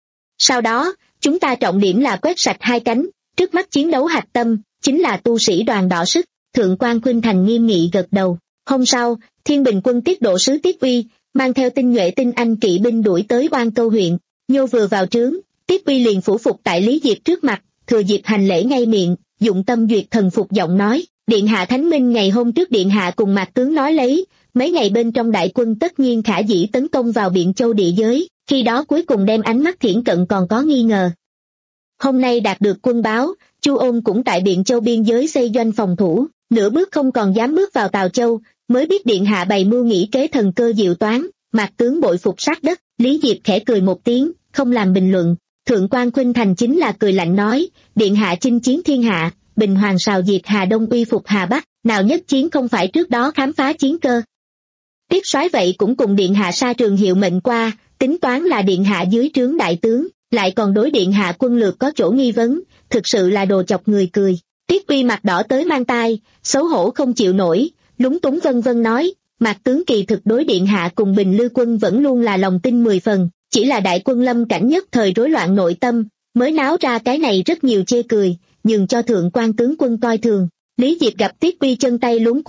S2: Sau đó, chúng ta trọng điểm là quét sạch hai cánh, trước mắt chiến đấu hạch tâm, chính là tu sĩ đoàn đỏ sức. Thượng quan Khuynh Thành nghiêm nghị gật đầu. Hôm sau, Thiên Bình quân tiết độ sứ Tiết Uy, mang theo tinh nhuệ tinh anh kỵ binh đuổi tới Oan Câu huyện. Nhô vừa vào trướng, Tiết Uy liền phủ phục tại Lý Diệp trước mặt, thừa dịp hành lễ ngay miệng, dụng tâm duyệt thần phục giọng nói. Điện hạ thánh minh ngày hôm trước điện hạ cùng Mạc tướng nói lấy, mấy ngày bên trong đại quân tất nhiên khả dĩ tấn công vào Biện Châu địa giới, khi đó cuối cùng đem ánh mắt thiển cận còn có nghi ngờ. Hôm nay đạt được quân báo, Chu Ôn cũng tại Biện Châu biên giới xây doanh phòng thủ, nửa bước không còn dám bước vào Tào Châu, mới biết điện hạ bày mưu nghĩ kế thần cơ diệu toán. Mạc tướng bội phục sát đất. Lý Diệp khẽ cười một tiếng, không làm bình luận. Thượng quan Khuynh Thành chính là cười lạnh nói, điện hạ chinh chiến thiên hạ, Bình Hoàng sào diệt Hà Đông uy phục Hà Bắc, nào nhất chiến không phải trước đó khám phá chiến cơ. Tiết soái vậy cũng cùng điện hạ sa trường hiệu mệnh qua, tính toán là điện hạ dưới trướng đại tướng, lại còn đối điện hạ quân lược có chỗ nghi vấn, thực sự là đồ chọc người cười. Tiết Uy mặt đỏ tới mang tai, xấu hổ không chịu nổi, lúng túng vân vân nói, Mạc tướng kỳ thực đối điện hạ cùng Bình Lư quân vẫn luôn là lòng tin mười phần, chỉ là đại quân lâm cảnh nhất thời rối loạn nội tâm, mới náo ra cái này rất nhiều chê cười, nhường cho thượng quan tướng quân coi thường. Lý Diệp gặp Tiết Uy chân tay luống cuống,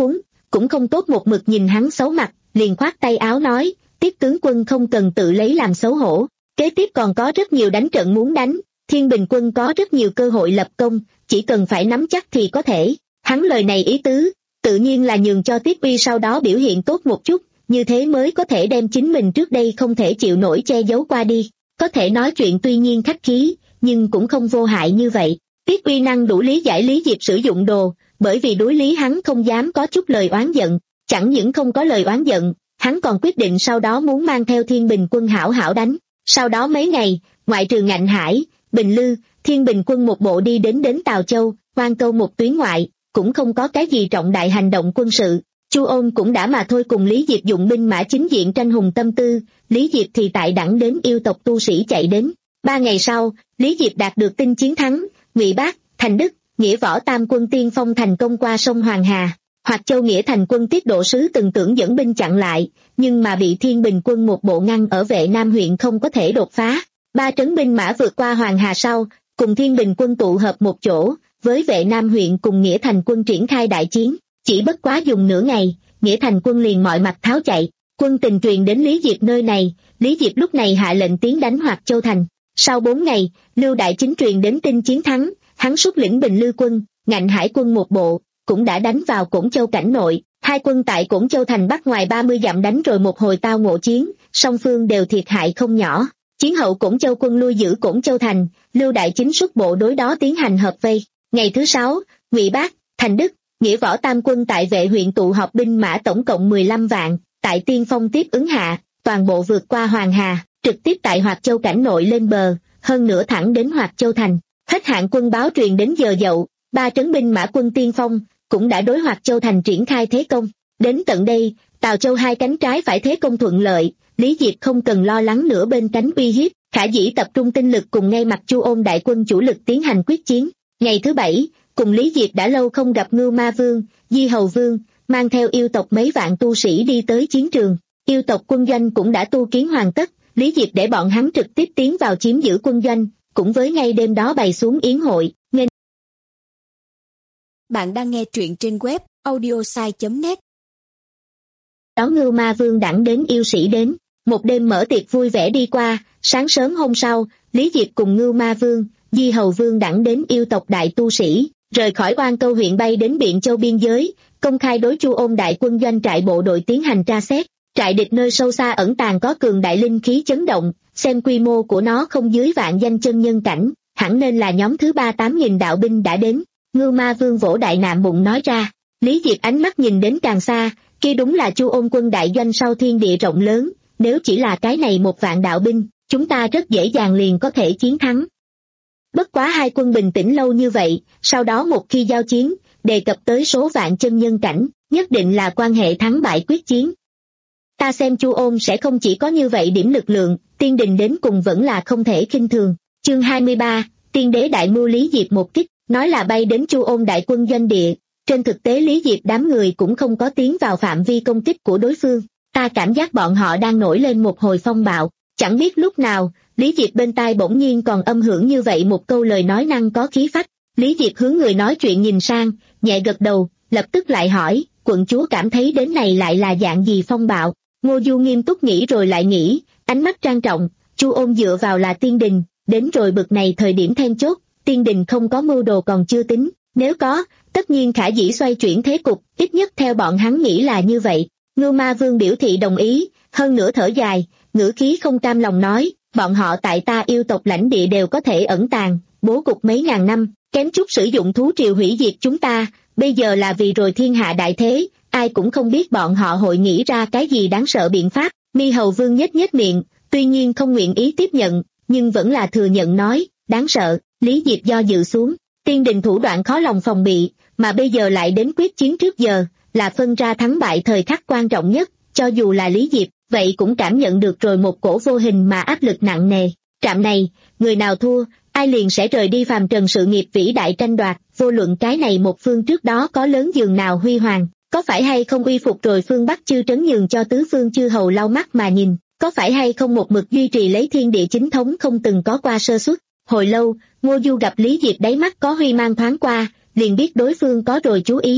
S2: cũng không tốt một mực nhìn hắn xấu mặt, liền khoát tay áo nói, Tiết tướng quân không cần tự lấy làm xấu hổ, kế tiếp còn có rất nhiều đánh trận muốn đánh, Thiên Bình quân có rất nhiều cơ hội lập công, chỉ cần phải nắm chắc thì có thể. Hắn lời này ý tứ, tự nhiên là nhường cho Tiết Uy sau đó biểu hiện tốt một chút, như thế mới có thể đem chính mình trước đây không thể chịu nổi che giấu qua đi. Có thể nói chuyện tuy nhiên khách khí, nhưng cũng không vô hại như vậy. Tiết Uy năng đủ lý giải Lý Diệp sử dụng đồ, bởi vì đối lý hắn không dám có chút lời oán giận, chẳng những không có lời oán giận, hắn còn quyết định sau đó muốn mang theo Thiên Bình quân hảo hảo đánh. Sau đó mấy ngày, ngoại trừ Ngạnh Hải, Bình Lư, Thiên Bình quân một bộ đi đến đến Tào Châu, Quan Câu một tuyến ngoại, cũng không có cái gì trọng đại hành động quân sự. Chu Ôn cũng đã mà thôi cùng Lý Diệp dụng binh mã chính diện tranh hùng tâm tư, Lý Diệp thì tại đẳng đến yêu tộc tu sĩ chạy đến. Ba ngày sau, Lý Diệp đạt được tin chiến thắng, Ngụy Bác, Thành Đức, Nghĩa Võ tam quân tiên phong thành công qua sông Hoàng Hà. Hoặc Châu Nghĩa thành quân Tiết Độ Sứ từng tưởng dẫn binh chặn lại, nhưng mà bị Thiên Bình quân một bộ ngăn ở Vệ Nam huyện không có thể đột phá. Ba trấn binh mã vượt qua Hoàng Hà sau, cùng Thiên Bình quân tụ hợp một chỗ, với Vệ Nam huyện cùng Nghĩa thành quân triển khai đại chiến. Chỉ bất quá dùng nửa ngày, Nghĩa thành quân liền mọi mặt tháo chạy. Quân tình truyền đến Lý Diệp nơi này, Lý Diệp lúc này hạ lệnh tiến đánh Hoạt Châu thành. Sau bốn ngày, Lưu Đại Chính truyền đến tin chiến thắng, hắn xuất lĩnh Bình Lư quân, Ngạnh Hải quân một bộ, cũng đã đánh vào Cổn Châu cảnh nội. Hai quân tại Cổn Châu thành bắc ngoài ba mươi dặm đánh rồi một hồi tao ngộ chiến, song phương đều thiệt hại không nhỏ. Chiến hậu Cổn Châu quân lui giữ Cổn Châu thành, Lưu Đại Chính xuất bộ đối đó tiến hành hợp vây. Ngày thứ sáu, Ngụy Bác, Thành Đức, Nghĩa Võ tam quân tại Vệ huyện tụ họp binh mã tổng cộng mười lăm vạn, tại tiên phong tiếp ứng hạ, toàn bộ vượt qua Hoàng Hà, trực tiếp tại Hoạt Châu cảnh nội lên bờ, hơn nữa thẳng đến Hoạt Châu thành. Hết hạn quân báo truyền đến giờ dậu, ba trấn binh mã quân tiên phong cũng đã đối Hoạt Châu thành triển khai thế công. Đến tận đây, Tào Châu hai cánh trái phải thế công thuận lợi, Lý Diệp không cần lo lắng nữa bên cánh uy hiếp, khả dĩ tập trung tinh lực cùng ngay mặt Chu Ôn đại quân chủ lực tiến hành quyết chiến. Ngày thứ bảy, cùng Lý Diệp đã lâu không gặp Ngưu Ma Vương, Di Hầu Vương, mang theo yêu tộc mấy vạn tu sĩ đi tới chiến trường. Yêu tộc quân doanh cũng đã tu kiến hoàn tất, Lý Diệp để bọn hắn trực tiếp tiến vào chiếm giữ quân doanh, cũng với ngay đêm đó bày xuống yến hội. Nên
S3: bạn đang nghe truyện trên web audiosai chấm net.
S2: Đó Ngưu Ma Vương đẳng đến yêu sĩ đến, một đêm mở tiệc vui vẻ đi qua, sáng sớm hôm sau, Lý Diệp cùng Ngưu Ma Vương, Di Hầu Vương đẳng đến yêu tộc đại tu sĩ, rời khỏi Quan Câu huyện bay đến Biện Châu biên giới, công khai đối Chu Ôn đại quân doanh trại bộ đội tiến hành tra xét. Trại địch nơi sâu xa ẩn tàng có cường đại linh khí chấn động, xem quy mô của nó không dưới vạn danh chân nhân cảnh, hẳn nên là nhóm thứ ba tám nghìn đạo binh đã đến. Ngưu Ma Vương vỗ đại nạm bụng nói ra. Lý Diệp ánh mắt nhìn đến càng xa, kia đúng là Chu Ôn quân đại doanh sau thiên địa rộng lớn, nếu chỉ là cái này một vạn đạo binh, chúng ta rất dễ dàng liền có thể chiến thắng. Bất quá hai quân bình tĩnh lâu như vậy, sau đó một khi giao chiến, đề cập tới số vạn chân nhân cảnh, nhất định là quan hệ thắng bại quyết chiến. Ta xem Chu Ôn sẽ không chỉ có như vậy điểm lực lượng, tiên đình đến cùng vẫn là không thể khinh thường. Chương hai mươi ba, Tiên đế đại mưu Lý Diệp một kích, nói là bay đến Chu Ôn đại quân doanh địa, trên thực tế Lý Diệp đám người cũng không có tiến vào phạm vi công kích của đối phương. Ta cảm giác bọn họ đang nổi lên một hồi phong bạo, chẳng biết lúc nào, Lý Diệp bên tai bỗng nhiên còn âm hưởng như vậy một câu lời nói năng có khí phách. Lý Diệp hướng người nói chuyện nhìn sang, nhẹ gật đầu, lập tức lại hỏi, quận chúa cảm thấy đến này lại là dạng gì phong bạo? Ngô Du nghiêm túc nghĩ rồi lại nghĩ, ánh mắt trang trọng, Chu Ôn dựa vào là tiên đình, đến rồi bực này thời điểm then chốt, tiên đình không có mưu đồ còn chưa tính, nếu có, tất nhiên khả dĩ xoay chuyển thế cục, ít nhất theo bọn hắn nghĩ là như vậy. Ngưu Ma Vương biểu thị đồng ý, hơn nữa thở dài, ngữ khí không cam lòng nói, bọn họ tại ta yêu tộc lãnh địa đều có thể ẩn tàng, bố cục mấy ngàn năm, kém chút sử dụng thú triều hủy diệt chúng ta, bây giờ là vì rồi thiên hạ đại thế, ai cũng không biết bọn họ hội nghĩ ra cái gì đáng sợ biện pháp. Mi Hầu Vương nhếch nhếch miệng, tuy nhiên không nguyện ý tiếp nhận, nhưng vẫn là thừa nhận nói, đáng sợ. Lý Diệp do dự xuống, tiên đình thủ đoạn khó lòng phòng bị, mà bây giờ lại đến quyết chiến trước giờ, là phân ra thắng bại thời khắc quan trọng nhất, cho dù là Lý Diệp, vậy cũng cảm nhận được rồi một cổ vô hình mà áp lực nặng nề. Trạm này, người nào thua, ai liền sẽ rời đi phàm trần sự nghiệp vĩ đại tranh đoạt, vô luận cái này một phương trước đó có lớn giường nào huy hoàng, có phải hay không uy phục rồi phương Bắc chư trấn nhường cho tứ phương chư hầu lau mắt mà nhìn, có phải hay không một mực duy trì lấy thiên địa chính thống không từng có qua sơ suất. Hồi lâu, Ngô Du gặp Lý Diệp đáy mắt có huy mang thoáng qua, liền biết đối phương có rồi chú ý,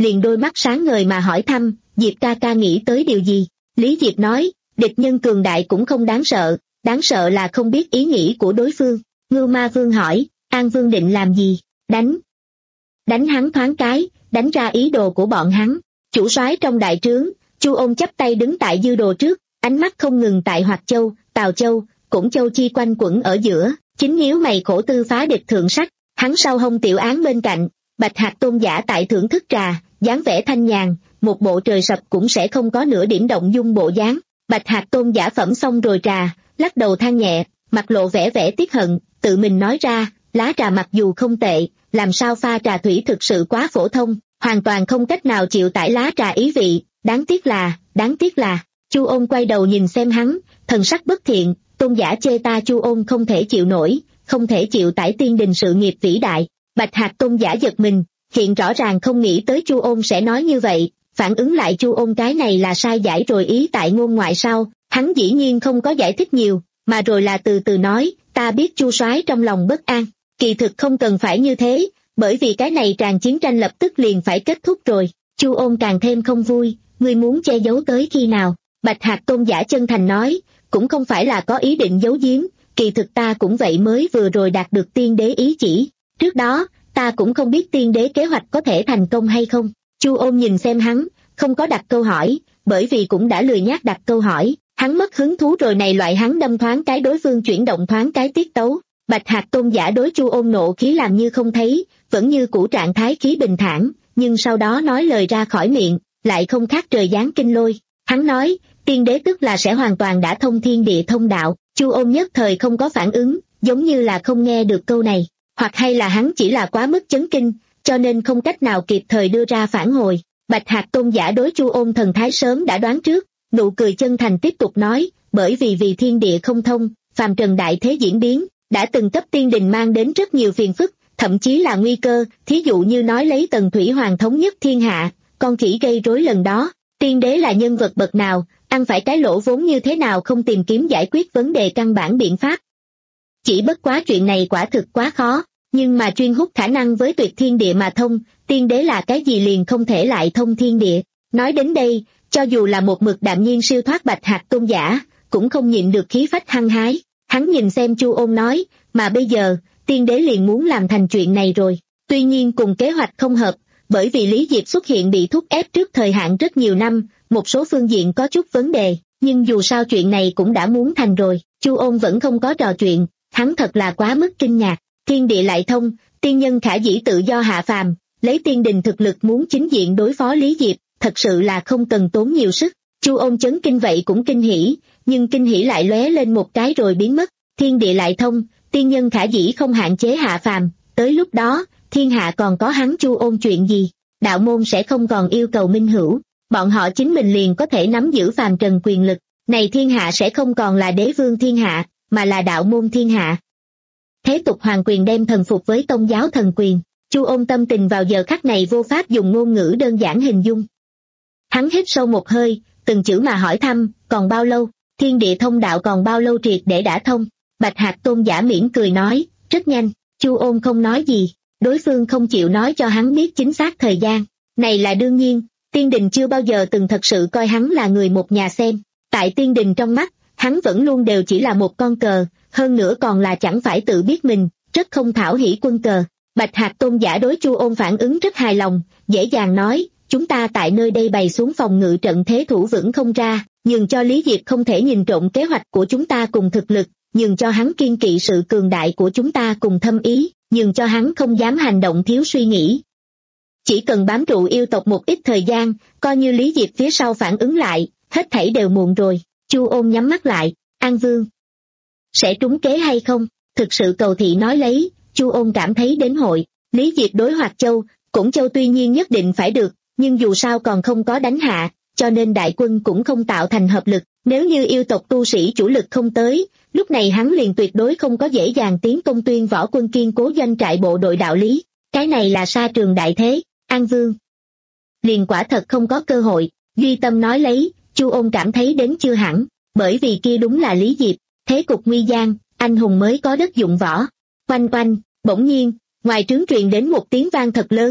S2: liền đôi mắt sáng ngời mà hỏi thăm, Diệp ca ca nghĩ tới điều gì? Lý Diệp nói, địch nhân cường đại cũng không đáng sợ, đáng sợ là không biết ý nghĩ của đối phương. Ngưu Ma Vương hỏi, An Vương định làm gì? Đánh. Đánh hắn thoáng cái, đánh ra ý đồ của bọn hắn. Chủ soái trong đại trướng, Chu Ôn chắp tay đứng tại dư đồ trước, ánh mắt không ngừng tại Hoạt Châu, Tào Châu, Cũng Châu chi quanh quẩn ở giữa, chính nhíu mày khổ tư phá địch thượng sách. Hắn sau hông Tiểu Án bên cạnh, Bạch Hạc Tôn giả tại thưởng thức trà, dáng vẻ thanh nhàn, một bộ trời sập cũng sẽ không có nửa điểm động dung bộ dáng. Bạch Hạc Tôn giả phẩm xong rồi trà, lắc đầu than nhẹ, mặt lộ vẻ vẻ tiếc hận, tự mình nói ra, lá trà mặc dù không tệ, làm sao pha trà thủy thực sự quá phổ thông, hoàn toàn không cách nào chịu tải lá trà ý vị, đáng tiếc là, đáng tiếc là. Chu Ôn quay đầu nhìn xem hắn, thần sắc bất thiện, tôn giả chê ta Chu Ôn không thể chịu nổi, không thể chịu tải tiên đình sự nghiệp vĩ đại. Bạch Hạc Tôn giả giật mình, hiện rõ ràng không nghĩ tới Chu Ôn sẽ nói như vậy, phản ứng lại Chu Ôn cái này là sai giải rồi ý tại ngôn ngoại sao, hắn dĩ nhiên không có giải thích nhiều, mà rồi là từ từ nói, ta biết Chu soái trong lòng bất an, kỳ thực không cần phải như thế, bởi vì cái này tràn chiến tranh lập tức liền phải kết thúc rồi. Chu Ôn càng thêm không vui, ngươi muốn che giấu tới khi nào? Bạch Hạc Tôn giả chân thành nói, cũng không phải là có ý định giấu giếm, kỳ thực ta cũng vậy mới vừa rồi đạt được tiên đế ý chỉ, trước đó, ta cũng không biết tiên đế kế hoạch có thể thành công hay không. Chu Ôn nhìn xem hắn, không có đặt câu hỏi, bởi vì cũng đã lười nhác đặt câu hỏi, hắn mất hứng thú rồi này loại hắn đâm thoáng cái đối phương chuyển động thoáng cái tiết tấu. Bạch Hạc Tôn giả đối Chu Ôn nộ khí làm như không thấy, vẫn như cũ trạng thái khí bình thản, nhưng sau đó nói lời ra khỏi miệng, lại không khác trời giáng kinh lôi. Hắn nói, tiên đế tức là sẽ hoàn toàn đã thông thiên địa thông đạo. Chu Ôn nhất thời không có phản ứng, giống như là không nghe được câu này, hoặc hay là hắn chỉ là quá mức chấn kinh, cho nên không cách nào kịp thời đưa ra phản hồi. Bạch Hạc Tôn giả đối Chu Ôn thần thái sớm đã đoán trước, nụ cười chân thành tiếp tục nói, bởi vì vì thiên địa không thông, phàm trần đại thế diễn biến, đã từng cấp tiên đình mang đến rất nhiều phiền phức, thậm chí là nguy cơ, thí dụ như nói lấy Tần Thủy Hoàng thống nhất thiên hạ, con khỉ gây rối lần đó, tiên đế là nhân vật bậc nào, ăn phải cái lỗ vốn như thế nào không tìm kiếm giải quyết vấn đề căn bản biện pháp. Chỉ bất quá chuyện này quả thực quá khó, nhưng mà chuyên hút khả năng với tuyệt thiên địa mà thông, tiên đế là cái gì liền không thể lại thông thiên địa. Nói đến đây, cho dù là một mực đạm nhiên siêu thoát Bạch Hạc Tôn giả, cũng không nhịn được khí phách hăng hái. Hắn nhìn xem Chu Ôn nói, mà bây giờ, tiên đế liền muốn làm thành chuyện này rồi. Tuy nhiên cùng kế hoạch không hợp, bởi vì Lý Diệp xuất hiện bị thúc ép trước thời hạn rất nhiều năm, một số phương diện có chút vấn đề, nhưng dù sao chuyện này cũng đã muốn thành rồi. Chu Ôn vẫn không có trò chuyện, hắn thật là quá mức kinh ngạc. Thiên địa lại thông, tiên nhân khả dĩ tự do hạ phàm, lấy tiên đình thực lực muốn chính diện đối phó Lý Diệp, thật sự là không cần tốn nhiều sức. Chu Ôn chấn kinh vậy cũng kinh hỉ, nhưng kinh hỉ lại lóe lên một cái rồi biến mất. Thiên địa lại thông, tiên nhân khả dĩ không hạn chế hạ phàm, tới lúc đó, thiên hạ còn có hắn Chu Ôn chuyện gì? Đạo môn sẽ không còn yêu cầu minh hữu, bọn họ chính mình liền có thể nắm giữ phàm trần quyền lực, này thiên hạ sẽ không còn là đế vương thiên hạ, mà là đạo môn thiên hạ. Thế tục hoàng quyền đem thần phục với tôn giáo thần quyền. Chu Ôn tâm tình vào giờ khắc này vô pháp dùng ngôn ngữ đơn giản hình dung. Hắn hít sâu một hơi, từng chữ mà hỏi thăm, còn bao lâu, thiên địa thông đạo còn bao lâu triệt để đã thông? Bạch Hạc Tôn giả mỉm cười nói, rất nhanh. Chu Ôn không nói gì, đối phương không chịu nói cho hắn biết chính xác thời gian. Này là đương nhiên, tiên đình chưa bao giờ từng thật sự coi hắn là người một nhà xem. Tại tiên đình trong mắt, hắn vẫn luôn đều chỉ là một con cờ, hơn nữa còn là chẳng phải tự biết mình, rất không thảo hỉ quân cờ. Bạch Hạc Tôn giả đối Chu Ôn phản ứng rất hài lòng, dễ dàng nói, chúng ta tại nơi đây bày xuống phòng ngự trận thế thủ vững không ra, nhường cho Lý Diệp không thể nhìn trộm kế hoạch của chúng ta cùng thực lực, nhường cho hắn kiên kỵ sự cường đại của chúng ta cùng thâm ý, nhường cho hắn không dám hành động thiếu suy nghĩ. Chỉ cần bám trụ yêu tộc một ít thời gian, coi như Lý Diệp phía sau phản ứng lại, hết thảy đều muộn rồi. Chu Ôn nhắm mắt lại, An Vương sẽ trúng kế hay không? Thực sự cầu thị nói lấy, Chu Ôn cảm thấy đến hội, Lý Diệp đối Hoạt Châu, Cũng Châu tuy nhiên nhất định phải được, nhưng dù sao còn không có đánh hạ, cho nên đại quân cũng không tạo thành hợp lực. Nếu như yêu tộc tu sĩ chủ lực không tới, lúc này hắn liền tuyệt đối không có dễ dàng tiến công Tuyên Võ quân kiên cố doanh trại bộ đội đạo lý. Cái này là sa trường đại thế, An Vương liền quả thật không có cơ hội. Duy Tâm nói lấy, Chu Ôn cảm thấy đến chưa hẳn, bởi vì kia đúng là Lý Diệp, thế cục nguy gian, anh hùng mới có đất dụng võ. Oanh oanh, bỗng nhiên, ngoài trướng truyền đến một tiếng vang thật lớn,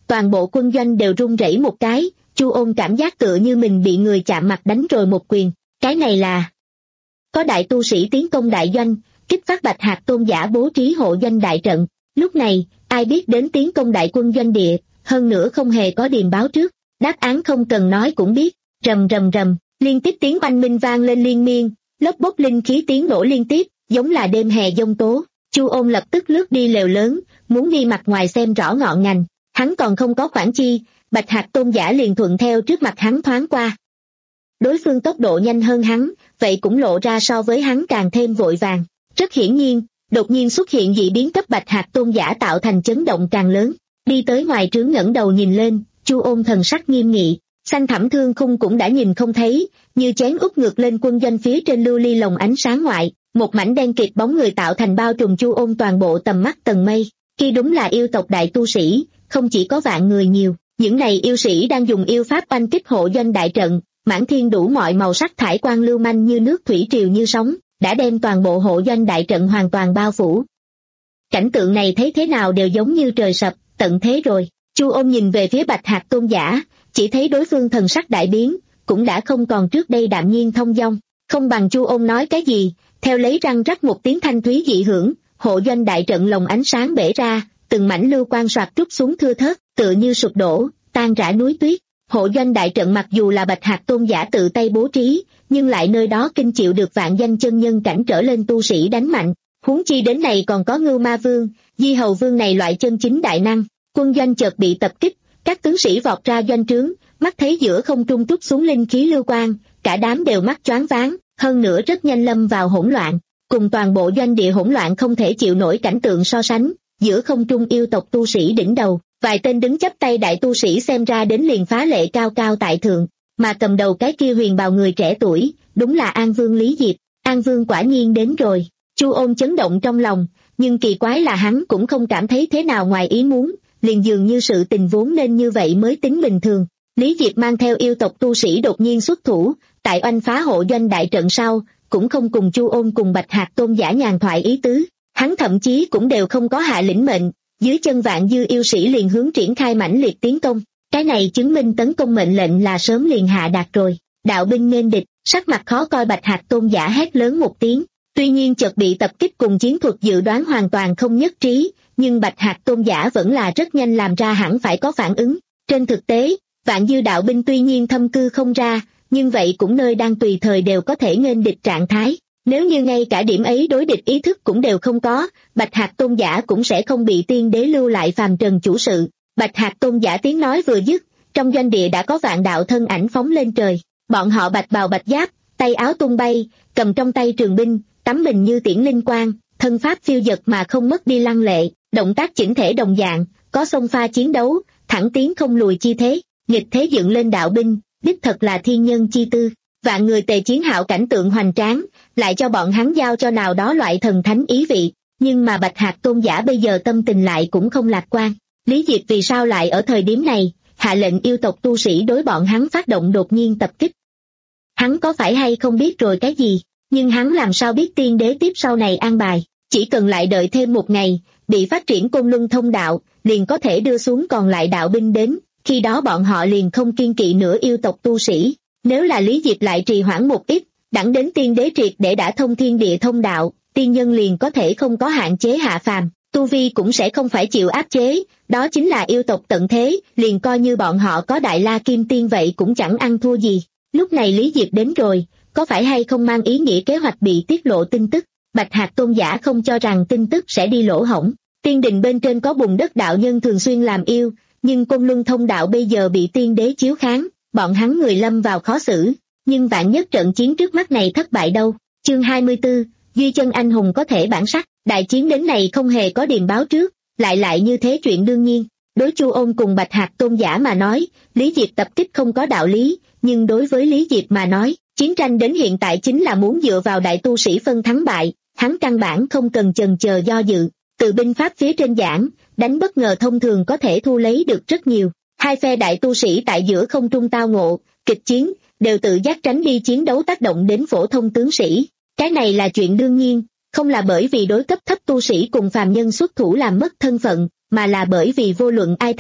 S2: toàn bộ quân doanh đều run rẩy một cái, Chu Ôn cảm giác tựa như mình bị người chạm mặt đánh rồi một quyền, cái này là... Có đại tu sĩ tiến công đại doanh, kích phát Bạch Hạc Tôn giả bố trí hộ doanh đại trận, lúc này, ai biết đến tiến công đại quân doanh địa, hơn nữa không hề có điềm báo trước, đáp án không cần nói cũng biết, rầm rầm rầm, liên tiếp tiếng oanh minh vang lên liên miên, lớp bốc linh khí tiếng nổ liên tiếp, giống là đêm hè giông tố. Chu Ôn lập tức lướt đi lều lớn, muốn đi mặt ngoài xem rõ ngọn ngành, hắn còn không có khoản chi, Bạch Hạc Tôn giả liền thuận theo trước mặt hắn thoáng qua. Đối phương tốc độ nhanh hơn hắn, vậy cũng lộ ra so với hắn càng thêm vội vàng. Rất hiển nhiên, đột nhiên xuất hiện dị biến cấp Bạch Hạc Tôn giả tạo thành chấn động càng lớn. Đi tới ngoài trướng ngẩng đầu nhìn lên, Chu Ôn thần sắc nghiêm nghị, xanh thẳm thương khung cũng đã nhìn không thấy, như chén úp ngược lên quân doanh phía trên lưu ly lồng ánh sáng ngoại, một mảnh đen kịt bóng người tạo thành bao trùm Chu Ôn toàn bộ tầm mắt tầng mây. Khi đúng là yêu tộc đại tu sĩ, không chỉ có vạn người nhiều, những này yêu sĩ đang dùng yêu pháp oanh kích hộ doanh đại trận, mãn thiên đủ mọi màu sắc thải quang lưu manh như nước thủy triều như sóng, đã đem toàn bộ hộ doanh đại trận hoàn toàn bao phủ. Cảnh tượng này thấy thế nào đều giống như trời sập, tận thế rồi. Chu Ôn nhìn về phía Bạch Hạc Tôn giả, chỉ thấy đối phương thần sắc đại biến, cũng đã không còn trước đây đạm nhiên thông dong, không bằng Chu Ôn nói cái gì, theo lấy răng rắc một tiếng thanh thúy dị hưởng, hộ doanh đại trận lồng ánh sáng bể ra, từng mảnh lưu quang soạt trút xuống thưa thớt, tựa như sụp đổ, tan rã núi tuyết. Hộ doanh đại trận mặc dù là Bạch Hạc Tôn giả tự tay bố trí, nhưng lại nơi đó kinh chịu được vạn danh chân nhân cảnh trở lên tu sĩ đánh mạnh, huống chi đến này còn có Ngưu Ma Vương, Di Hầu Vương này loại chân chính đại năng. Quân doanh chợt bị tập kích, các tướng sĩ vọt ra doanh trướng, mắt thấy giữa không trung trút xuống linh khí lưu quang, cả đám đều mắt choáng váng, hơn nữa rất nhanh lâm vào hỗn loạn, cùng toàn bộ doanh địa hỗn loạn không thể chịu nổi cảnh tượng so sánh, giữa không trung yêu tộc tu sĩ đỉnh đầu, vài tên đứng chắp tay đại tu sĩ xem ra đến liền phá lệ cao cao tại thượng, mà cầm đầu cái kia huyền bào người trẻ tuổi, đúng là An Vương Lý Diệp. An Vương quả nhiên đến rồi. Chu Ôn chấn động trong lòng, nhưng kỳ quái là hắn cũng không cảm thấy thế nào ngoài ý muốn, liền dường như sự tình vốn nên như vậy mới tính bình thường. Lý Diệp mang theo yêu tộc tu sĩ đột nhiên xuất thủ, tại oanh phá hộ doanh đại trận sau, cũng không cùng Chu Ôn cùng Bạch Hạc Tôn giả nhàn thoại ý tứ, hắn thậm chí cũng đều không có hạ lĩnh mệnh, dưới chân vạn dư yêu sĩ liền hướng triển khai mãnh liệt tiến công. Cái này chứng minh tấn công mệnh lệnh là sớm liền hạ đạt rồi. Đạo binh nên địch, sắc mặt khó coi Bạch Hạc Tôn giả hét lớn một tiếng, tuy nhiên chợt bị tập kích cùng chiến thuật dự đoán hoàn toàn không nhất trí, nhưng Bạch Hạc Tôn giả vẫn là rất nhanh làm ra hẳn phải có phản ứng. Trên thực tế, vạn dư đạo binh tuy nhiên thâm cư không ra, nhưng vậy cũng nơi đang tùy thời đều có thể nghênh địch trạng thái. Nếu như ngay cả điểm ấy đối địch ý thức cũng đều không có, Bạch Hạc Tôn giả cũng sẽ không bị tiên đế lưu lại phàm trần chủ sự. Bạch Hạc Tôn giả tiếng nói vừa dứt, trong doanh địa đã có vạn đạo thân ảnh phóng lên trời, bọn họ bạch bào bạch giáp, tay áo tung bay, cầm trong tay trường binh, tắm mình như tiễn linh quang, thân pháp phiêu dật mà không mất đi lăng lệ, động tác chỉnh thể đồng dạng, có xông pha chiến đấu, thẳng tiến không lùi chi thế, nghịch thế dựng lên đạo binh, đích thật là thiên nhân chi tư. Vạn người tề chiến hạo cảnh tượng hoành tráng, lại cho bọn hắn giao cho nào đó loại thần thánh ý vị, nhưng mà Bạch Hạc Tôn giả bây giờ tâm tình lại cũng không lạc quan. Lý Diệp vì sao lại ở thời điểm này, hạ lệnh yêu tộc tu sĩ đối bọn hắn phát động đột nhiên tập kích? Hắn có phải hay không biết rồi cái gì, nhưng hắn làm sao biết tiên đế tiếp sau này an bài, chỉ cần lại đợi thêm một ngày, bị phát triển Côn Luân thông đạo, liền có thể đưa xuống còn lại đạo binh đến, khi đó bọn họ liền không kiên kỵ nữa yêu tộc tu sĩ. Nếu là Lý Diệp lại trì hoãn một ít, đẳng đến tiên đế triệt để đã thông thiên địa thông đạo, tiên nhân liền có thể không có hạn chế hạ phàm, tu vi cũng sẽ không phải chịu áp chế, đó chính là yêu tộc tận thế, liền coi như bọn họ có đại la kim tiên vậy cũng chẳng ăn thua gì. Lúc này Lý Diệp đến rồi, có phải hay không mang ý nghĩa kế hoạch bị tiết lộ tin tức? Bạch Hạc Tôn giả không cho rằng tin tức sẽ đi lỗ hổng. Tiên đình bên trên có bùn đất đạo nhân thường xuyên làm yêu, nhưng Côn Luân thông đạo bây giờ bị tiên đế chiếu kháng, bọn hắn người lâm vào khó xử, nhưng vạn nhất trận chiến trước mắt này thất bại đâu. Chương hai mươi tư, Duy chân anh hùng có thể bản sắc, đại chiến đến này không hề có điềm báo trước, lại lại như thế chuyện đương nhiên. Đối Chu Ôn cùng Bạch Hạc Tôn giả mà nói, Lý Diệp tập kích không có đạo lý, nhưng đối với Lý Diệp mà nói, chiến tranh đến hiện tại chính là muốn dựa vào đại tu sĩ phân thắng bại, hắn căn bản không cần chần chờ do dự, từ binh pháp phía trên giảng, đánh bất ngờ thông thường có thể thu lấy được rất nhiều. Hai phe đại tu sĩ tại giữa không trung tao ngộ, kịch chiến, đều tự giác tránh đi chiến đấu tác động đến phổ thông tướng sĩ. Cái này là chuyện đương nhiên, không là bởi vì đối cấp thấp tu sĩ cùng phàm nhân xuất thủ làm mất thân phận, mà là bởi vì vô luận ai thắng,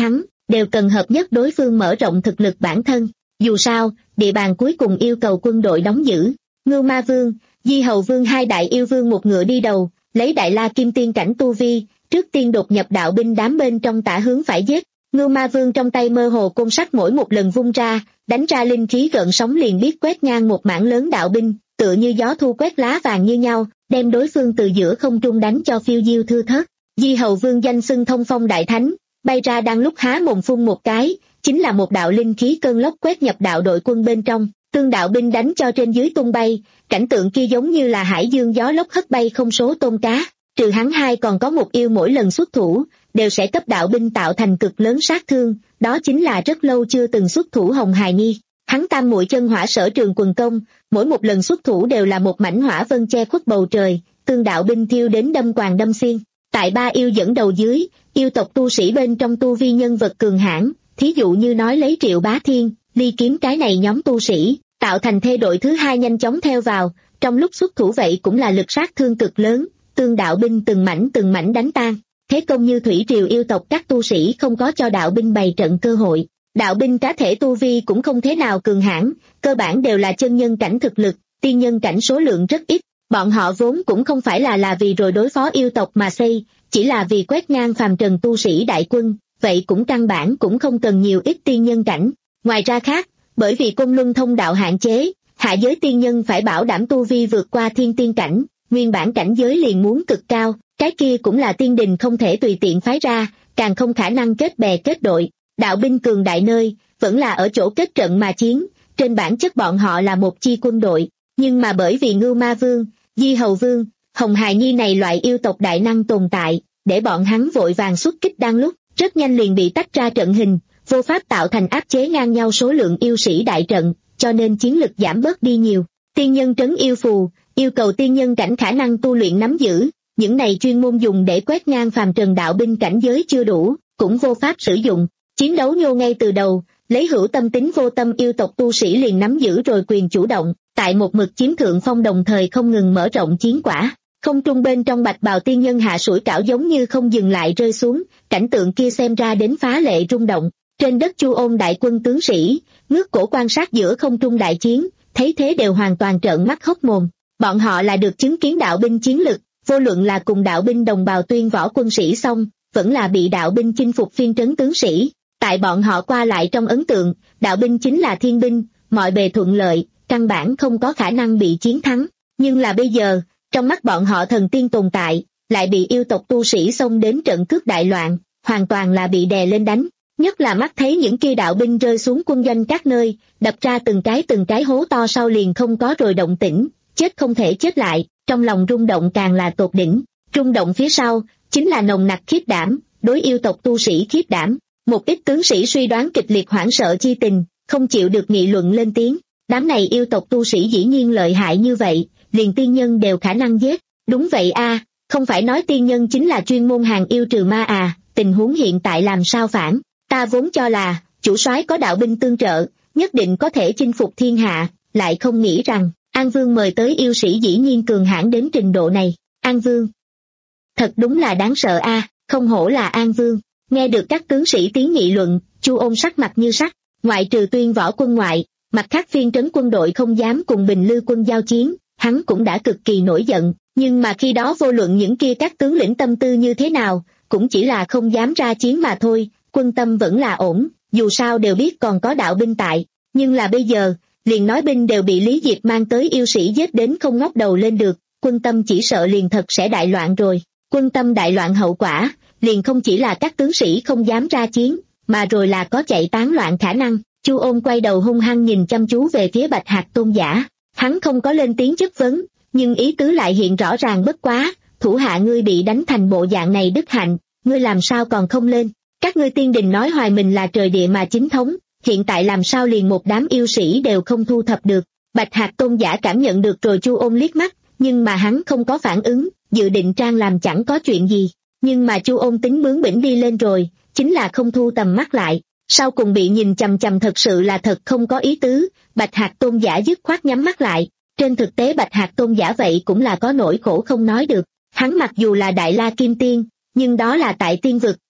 S2: đều cần hợp nhất đối phương mở rộng thực lực bản thân. Dù sao, địa bàn cuối cùng yêu cầu quân đội đóng giữ. Ngưu Ma Vương, Di Hầu Vương hai đại yêu vương một ngựa đi đầu, lấy Đại La Kim Tiên cảnh tu vi, trước tiên đột nhập đạo binh đám bên trong tả hướng phải giết. Ngưu Ma Vương trong tay mơ hồ côn sắt mỗi một lần vung ra, đánh ra linh khí gợn sóng liền biết quét ngang một mảng lớn đạo binh, tựa như gió thu quét lá vàng như nhau, đem đối phương từ giữa không trung đánh cho phiêu diêu thưa thớt. Di Hầu Vương danh xưng thông phong đại thánh, bay ra đang lúc há mồm phun một cái, chính là một đạo linh khí cơn lốc quét nhập đạo đội quân bên trong, tương đạo binh đánh cho trên dưới tung bay, cảnh tượng kia giống như là hải dương gió lốc hất bay không số tôm cá. Trừ hắn hai còn có một yêu mỗi lần xuất thủ, đều sẽ cấp đạo binh tạo thành cực lớn sát thương, đó chính là rất lâu chưa từng xuất thủ Hồng Hài Nhi. Hắn tam muội chân hỏa sở trường quần công, mỗi một lần xuất thủ đều là một mảnh hỏa vân che khuất bầu trời, tương đạo binh thiêu đến đâm quàng đâm xiên. Tại ba yêu dẫn đầu dưới, yêu tộc tu sĩ bên trong tu vi nhân vật cường hãn, thí dụ như nói lấy Triệu Bá Thiên, Ly Kiếm cái này nhóm tu sĩ, tạo thành thê đội thứ hai nhanh chóng theo vào, trong lúc xuất thủ vậy cũng là lực sát thương cực lớn, tương đạo binh từng mảnh từng mảnh đánh tan. Thế công như thủy triều yêu tộc các tu sĩ không có cho đạo binh bày trận cơ hội. Đạo binh cá thể tu vi cũng không thế nào cường hãn, cơ bản đều là chân nhân cảnh thực lực, tiên nhân cảnh số lượng rất ít. Bọn họ vốn cũng không phải là là vì rồi đối phó yêu tộc mà xây, chỉ là vì quét ngang phàm trần tu sĩ đại quân, vậy cũng căn bản cũng không cần nhiều ít tiên nhân cảnh. Ngoài ra khác, bởi vì Côn Luân thông đạo hạn chế, hạ giới tiên nhân phải bảo đảm tu vi vượt qua thiên tiên cảnh, nguyên bản cảnh giới liền muốn cực cao, cái kia cũng là tiên đình không thể tùy tiện phái ra, càng không khả năng kết bè kết đội. Đạo binh cường đại nơi, vẫn là ở chỗ kết trận mà chiến, trên bản chất bọn họ là một chi quân đội, nhưng mà bởi vì Ngưu Ma Vương, Di Hầu Vương, Hồng Hài Nhi này loại yêu tộc đại năng tồn tại, để bọn hắn vội vàng xuất kích đang lúc, rất nhanh liền bị tách ra trận hình, vô pháp tạo thành áp chế ngang nhau số lượng yêu sĩ đại trận, cho nên chiến lực giảm bớt đi nhiều. Tiên nhân trấn yêu phù, yêu cầu tiên nhân cảnh khả năng tu luyện nắm giữ, những này chuyên môn dùng để quét ngang phàm trần đạo binh cảnh giới chưa đủ, cũng vô pháp sử dụng. Chiến đấu nhô ngay từ đầu, lấy hữu tâm tính vô tâm yêu tộc tu sĩ liền nắm giữ rồi quyền chủ động, tại một mực chiếm thượng phong đồng thời không ngừng mở rộng chiến quả. Không trung bên trong bạch bào tiên nhân hạ sủi cảo giống như không dừng lại rơi xuống, cảnh tượng kia xem ra đến phá lệ rung động. Trên đất Chu Ôn đại quân tướng sĩ, ngước cổ quan sát giữa không trung đại chiến, thấy thế đều hoàn toàn trợn mắt hốc mồm. Bọn họ là được chứng kiến đạo binh chiến lực, vô luận là cùng đạo binh đồng bào tuyên võ quân sĩ xong, vẫn là bị đạo binh chinh phục phiên trấn tướng sĩ. Tại bọn họ qua lại trong ấn tượng, đạo binh chính là thiên binh, mọi bề thuận lợi, căn bản không có khả năng bị chiến thắng. Nhưng là bây giờ, trong mắt bọn họ thần tiên tồn tại, lại bị yêu tộc tu sĩ xông đến trận cướp đại loạn, hoàn toàn là bị đè lên đánh. Nhất là mắt thấy những kia đạo binh rơi xuống quân doanh các nơi, đập ra từng cái từng cái hố to sau liền không có rồi động tĩnh, chết không thể chết lại, trong lòng rung động càng là tột đỉnh. Rung động phía sau, chính là nồng nặc khiếp đảm, đối yêu tộc tu sĩ khiếp đảm. Một ít tướng sĩ suy đoán kịch liệt hoảng sợ chi tình, không chịu được nghị luận lên tiếng. Đám này yêu tộc tu sĩ dĩ nhiên lợi hại như vậy, liền tiên nhân đều khả năng giết. Đúng vậy a, không phải nói tiên nhân chính là chuyên môn hàng yêu trừ ma à, tình huống hiện tại làm sao phản. Ta vốn cho là, chủ soái có đạo binh tương trợ, nhất định có thể chinh phục thiên hạ, lại không nghĩ rằng, An Vương mời tới yêu sĩ dĩ nhiên cường hãn đến trình độ này. An Vương, thật đúng là đáng sợ a, không hổ là An Vương. Nghe được các tướng sĩ tiếng nghị luận, Chu Ôn sắc mặt như sắt, ngoại trừ tuyên võ quân ngoại, mặt khác phiên trấn quân đội không dám cùng Bình Lư quân giao chiến, hắn cũng đã cực kỳ nổi giận, nhưng mà khi đó vô luận những kia các tướng lĩnh tâm tư như thế nào, cũng chỉ là không dám ra chiến mà thôi, quân tâm vẫn là ổn, dù sao đều biết còn có đạo binh tại, nhưng là bây giờ, liền nói binh đều bị Lý Diệp mang tới yêu sĩ giết đến không ngóc đầu lên được, quân tâm chỉ sợ liền thật sẽ đại loạn rồi. Quân tâm đại loạn hậu quả, liền không chỉ là các tướng sĩ không dám ra chiến, mà rồi là có chạy tán loạn khả năng. Chu Ôn quay đầu hung hăng nhìn chăm chú về phía Bạch Hạc Tôn giả, hắn không có lên tiếng chất vấn, nhưng ý tứ lại hiện rõ ràng bất quá, thủ hạ ngươi bị đánh thành bộ dạng này đức hạnh, ngươi làm sao còn không lên? Các ngươi tiên đình nói hoài mình là trời địa mà chính thống, hiện tại làm sao liền một đám yêu sĩ đều không thu thập được? Bạch Hạc Tôn giả cảm nhận được rồi Chu Ôn liếc mắt, nhưng mà hắn không có phản ứng, dự định trang làm chẳng có chuyện gì. Nhưng mà Chu Ôn tính bướng bỉnh đi lên rồi, chính là không thu tầm mắt lại, sau cùng bị nhìn chằm chằm thật sự là thật không có ý tứ. Bạch Hạc Tôn giả dứt khoát nhắm mắt lại. Trên thực tế Bạch Hạc Tôn giả vậy cũng là có nỗi khổ không nói được, hắn mặc dù là Đại La Kim Tiên, nhưng đó là tại tiên vực,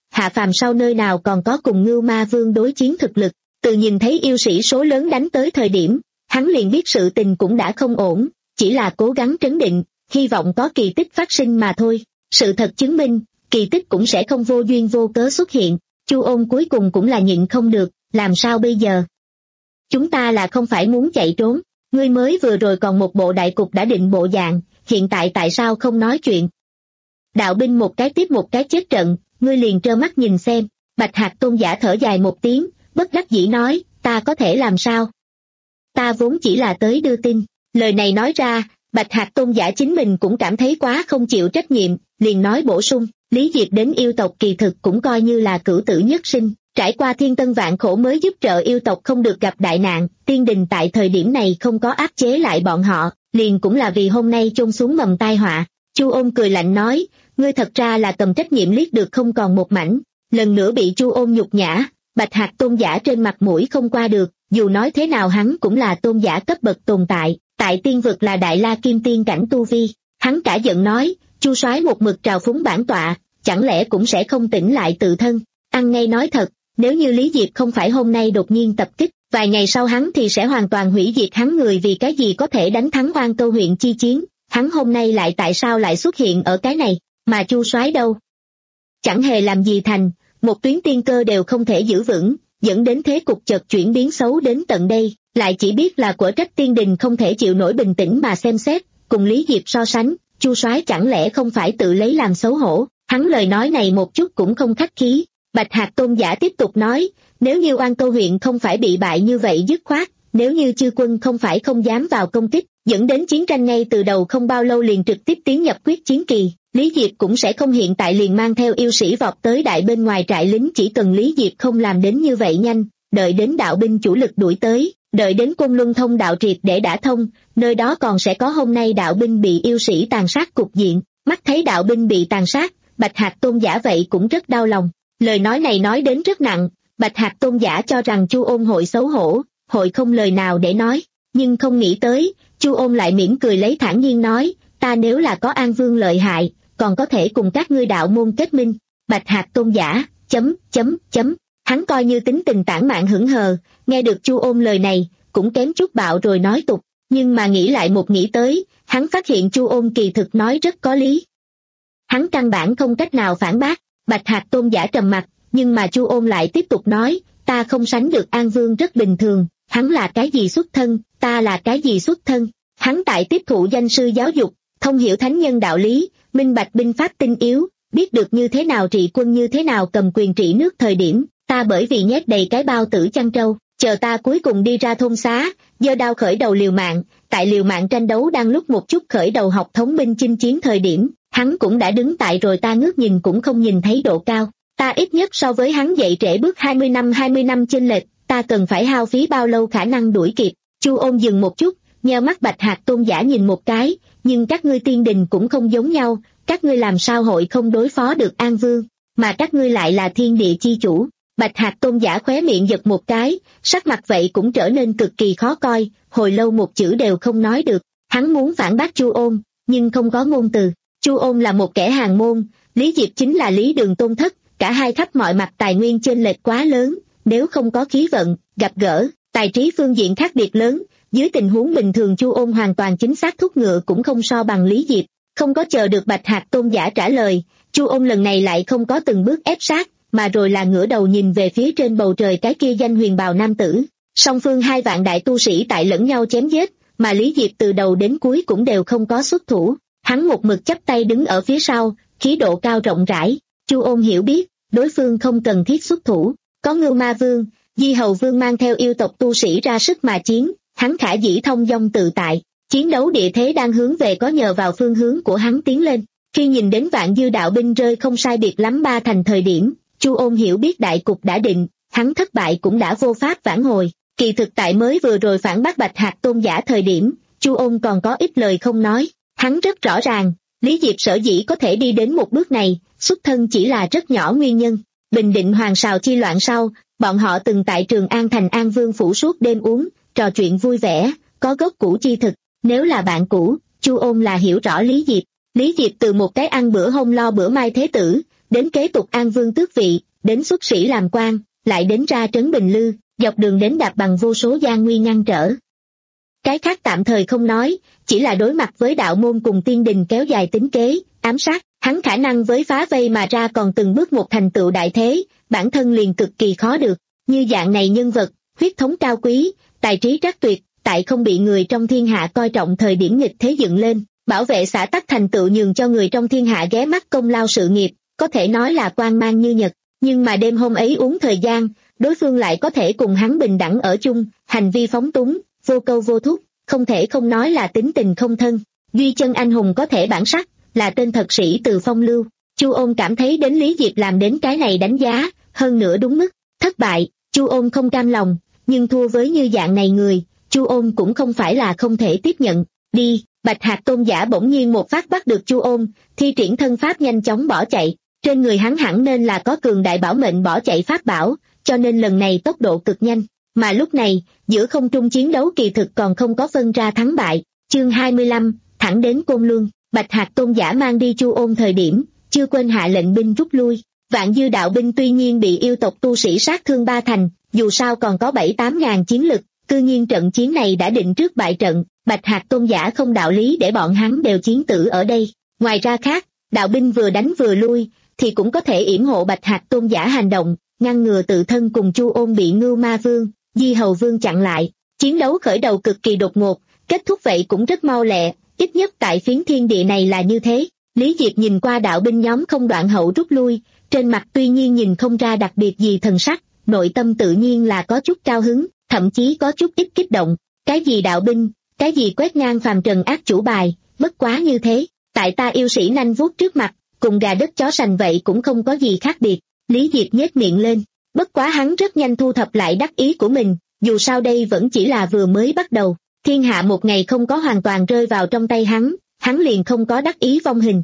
S2: hạ phàm sau nơi nào còn có cùng Ngưu Ma Vương đối chiến thực lực, từ nhìn thấy yêu sĩ số lớn đánh tới thời điểm, hắn liền biết sự tình cũng đã không ổn, chỉ là cố gắng trấn định, hy vọng có kỳ tích phát sinh mà thôi. Sự thật chứng minh, kỳ tích cũng sẽ không vô duyên vô cớ xuất hiện. Chu Ôn cuối cùng cũng là nhịn không được, làm sao bây giờ? Chúng ta là không phải muốn chạy trốn, ngươi mới vừa rồi còn một bộ đại cục đã định bộ dạng, hiện tại tại sao không nói chuyện? Đạo binh một cái tiếp một cái chết trận, ngươi liền trơ mắt nhìn xem. Bạch Hạc Tôn giả thở dài một tiếng, bất đắc dĩ nói, ta có thể làm sao? Ta vốn chỉ là tới đưa tin. Lời này nói ra, Bạch Hạc Tôn giả chính mình cũng cảm thấy quá không chịu trách nhiệm, liền nói bổ sung, Lý Diệp đến yêu tộc kỳ thực cũng coi như là cửu tử nhất sinh, trải qua thiên tân vạn khổ mới giúp trợ yêu tộc không được gặp đại nạn, tiên đình tại thời điểm này không có áp chế lại bọn họ, liền cũng là vì hôm nay chôn xuống mầm tai họa. Chu Ôn cười lạnh nói, ngươi thật ra là cầm trách nhiệm liếc được không còn một mảnh. Lần nữa bị Chu Ôn nhục nhã, Bạch Hạc Tôn giả trên mặt mũi không qua được, dù nói thế nào hắn cũng là tôn giả cấp bậc tồn tại, tại tiên vực là đại la kim tiên cảnh tu vi. Hắn cả giận nói, Chu soái một mực trào phúng bản tọa, chẳng lẽ cũng sẽ không tỉnh lại tự thân. Ăn ngay nói thật, nếu như Lý Diệp không phải hôm nay đột nhiên tập kích, vài ngày sau hắn thì sẽ hoàn toàn hủy diệt hắn người, vì cái gì có thể đánh thắng Oan Câu huyện chi chiến, hắn hôm nay lại tại sao lại xuất hiện ở cái này, mà Chu soái đâu? Chẳng hề làm gì thành, một tuyến tiên cơ đều không thể giữ vững, dẫn đến thế cục chợt chuyển biến xấu đến tận đây, lại chỉ biết là của trách tiên đình không thể chịu nổi bình tĩnh mà xem xét, cùng Lý Diệp so sánh, Chu soái chẳng lẽ không phải tự lấy làm xấu hổ. Hắn lời nói này một chút cũng không khách khí. Bạch Hạc Tôn giả tiếp tục nói, nếu như Oan Câu huyện không phải bị bại như vậy dứt khoát, nếu như chư quân không phải không dám vào công kích, dẫn đến chiến tranh ngay từ đầu không bao lâu liền trực tiếp tiến nhập quyết chiến kỳ, Lý Diệp cũng sẽ không hiện tại liền mang theo yêu sĩ vọt tới đại bên ngoài trại lính. Chỉ cần Lý Diệp không làm đến như vậy nhanh, đợi đến đạo binh chủ lực đuổi tới, đợi đến Côn Luân thông đạo triệt để đả thông, nơi đó còn sẽ có hôm nay đạo binh bị yêu sĩ tàn sát cục diện. Mắt thấy đạo binh bị tàn sát, Bạch Hạc Tôn giả vậy cũng rất đau lòng. Lời nói này nói đến rất nặng, Bạch Hạc Tôn giả cho rằng Chu Ôn hội xấu hổ, hội không lời nào để nói, nhưng không nghĩ tới, Chu Ôn lại mỉm cười lấy thản nhiên nói, ta nếu là có An Vương lợi hại, còn có thể cùng các ngươi đạo môn kết minh. Bạch Hạc Tôn giả, chấm, chấm, chấm, hắn coi như tính tình tản mạn hững hờ, nghe được Chu Ôn lời này, cũng kém chút bạo rồi nói tục, nhưng mà nghĩ lại một nghĩ tới, hắn phát hiện Chu Ôn kỳ thực nói rất có lý. Hắn căn bản không cách nào phản bác. Bạch Hạc Tôn giả trầm mặt, nhưng mà Chu Ôn lại tiếp tục nói, ta không sánh được An Vương rất bình thường, hắn là cái gì xuất thân, ta là cái gì xuất thân. Hắn tại tiếp thụ danh sư giáo dục, thông hiểu thánh nhân đạo lý, minh bạch binh pháp tinh yếu, biết được như thế nào trị quân, như thế nào cầm quyền trị nước. Thời điểm, ta bởi vì nhét đầy cái bao tử chăn trâu, chờ ta cuối cùng đi ra thôn xá, giơ đao khởi đầu liều mạng, tại liều mạng tranh đấu đang lúc một chút khởi đầu học thống binh chinh chiến thời điểm, hắn cũng đã đứng tại rồi ta ngước nhìn cũng không nhìn thấy độ cao. Ta ít nhất so với hắn dậy trễ bước hai mươi năm hai mươi năm chênh lệch, ta cần phải hao phí bao lâu khả năng đuổi kịp. Chu Ôn dừng một chút, nheo mắt Bạch Hạc Tôn giả nhìn một cái, nhưng các ngươi tiên đình cũng không giống nhau, các ngươi làm sao hội không đối phó được An Vương, mà các ngươi lại là thiên địa chi chủ. Bạch Hạc Tôn giả khóe miệng giật một cái, sắc mặt vậy cũng trở nên cực kỳ khó coi, hồi lâu một chữ đều không nói được. Hắn muốn phản bác Chu Ôn, nhưng không có ngôn từ. Chu Ôn là một kẻ hàng môn, Lý Diệp chính là Lý Đường tôn thất, cả hai khắp mọi mặt tài nguyên chênh lệch quá lớn, nếu không có khí vận, gặp gỡ, tài trí phương diện khác biệt lớn, dưới tình huống bình thường Chu Ôn hoàn toàn chính xác thúc ngựa cũng không so bằng Lý Diệp. Không có chờ được Bạch Hạc Tôn giả trả lời, Chu Ôn lần này lại không có từng bước ép sát, mà rồi là ngửa đầu nhìn về phía trên bầu trời cái kia danh huyền bào nam tử. Song phương hai vạn đại tu sĩ tại lẫn nhau chém giết, mà Lý Diệp từ đầu đến cuối cũng đều không có xuất thủ. Hắn một mực chắp tay đứng ở phía sau, khí độ cao rộng rãi. Chu Ôn hiểu biết, đối phương không cần thiết xuất thủ, có Ngưu Ma Vương, Di Hầu Vương mang theo yêu tộc tu sĩ ra sức mà chiến, hắn khả dĩ thông dong tự tại, chiến đấu địa thế đang hướng về có nhờ vào phương hướng của hắn tiến lên. Khi nhìn đến vạn dư đạo binh rơi không sai biệt lắm ba thành thời điểm, Chu Ôn hiểu biết đại cục đã định, hắn thất bại cũng đã vô pháp vãn hồi. Kỳ thực tại mới vừa rồi phản bác Bạch Hạc Tôn giả thời điểm, Chu Ôn còn có ít lời không nói. Hắn rất rõ ràng, Lý Diệp sở dĩ có thể đi đến một bước này, xuất thân chỉ là rất nhỏ nguyên nhân. Bình định Hoàng Sào chi loạn sau, bọn họ từng tại Trường An thành An Vương phủ suốt đêm uống, trò chuyện vui vẻ, có gốc cũ chi thực. Nếu là bạn cũ, Chu Ôn là hiểu rõ Lý Diệp. Lý Diệp từ một cái ăn bữa hôm lo bữa mai thế tử, đến kế tục an vương tước vị, đến xuất sĩ làm quan, lại đến ra trấn Bình Lư, dọc đường đến đạp bằng vô số gian nguy ngăn trở. Cái khác tạm thời không nói, chỉ là đối mặt với đạo môn cùng tiên đình kéo dài tính kế, ám sát, hắn khả năng với phá vây mà ra còn từng bước một thành tựu đại thế, bản thân liền cực kỳ khó được. Như dạng này nhân vật, huyết thống cao quý, tài trí trắc tuyệt, tại không bị người trong thiên hạ coi trọng thời điểm nghịch thế dựng lên, bảo vệ xã tắc thành tựu nhường cho người trong thiên hạ ghé mắt công lao sự nghiệp, có thể nói là quang mang như nhật. Nhưng mà đêm hôm ấy uống thời gian, đối phương lại có thể cùng hắn bình đẳng ở chung, hành vi phóng túng, vô câu vô thúc, không thể không nói là tính tình không thân. Duy chân anh hùng có thể bản sắc, là tên thật sĩ từ phong lưu. Chu Ôn cảm thấy đến Lý Diệp làm đến cái này đánh giá, hơn nữa đúng mức. Thất bại, Chu Ôn không cam lòng, nhưng thua với như dạng này người, Chu Ôn cũng không phải là không thể tiếp nhận. Đi, Bạch Hạc Tôn giả bỗng nhiên một phát bắt được Chu Ôn, thi triển thân pháp nhanh chóng bỏ chạy. Trên người hắn hẳn nên là có cường đại bảo mệnh bỏ chạy pháp bảo, cho nên lần này tốc độ cực nhanh. Mà lúc này, giữa không trung chiến đấu kỳ thực còn không có phân ra thắng bại. Chương hai mươi lăm, thẳng đến Côn Luân, Bạch Hạc Tôn giả mang đi Chu Ôn thời điểm, chưa quên hạ lệnh binh rút lui. Vạn dư đạo binh tuy nhiên bị yêu tộc tu sĩ sát thương ba thành, dù sao còn có bảy tám ngàn chiến lực, cư nhiên trận chiến này đã định trước bại trận, Bạch Hạc Tôn giả không đạo lý để bọn hắn đều chiến tử ở đây. Ngoài ra khác, đạo binh vừa đánh vừa lui, thì cũng có thể yểm hộ Bạch Hạc Tôn giả hành động, ngăn ngừa tự thân cùng Chu Ôn bị Ngưu Ma Vương, Di Hầu Vương chặn lại. Chiến đấu khởi đầu cực kỳ đột ngột, kết thúc vậy cũng rất mau lẹ, ít nhất tại phiến thiên địa này là như thế. Lý Diệp nhìn qua đạo binh nhóm không đoạn hậu rút lui, trên mặt tuy nhiên nhìn không ra đặc biệt gì thần sắc, nội tâm tự nhiên là có chút cao hứng, thậm chí có chút ít kích động. Cái gì đạo binh, cái gì quét ngang phàm trần ác chủ bài, bất quá như thế, tại ta yêu sĩ nanh vuốt trước mặt, cùng gà đất chó sành vậy cũng không có gì khác biệt. Lý Diệp nhếch miệng lên, bất quá hắn rất nhanh thu thập lại đắc ý của mình, dù sao đây vẫn chỉ là vừa mới bắt đầu, thiên hạ một ngày không có hoàn toàn rơi vào trong tay hắn, hắn liền không có đắc ý vong hình.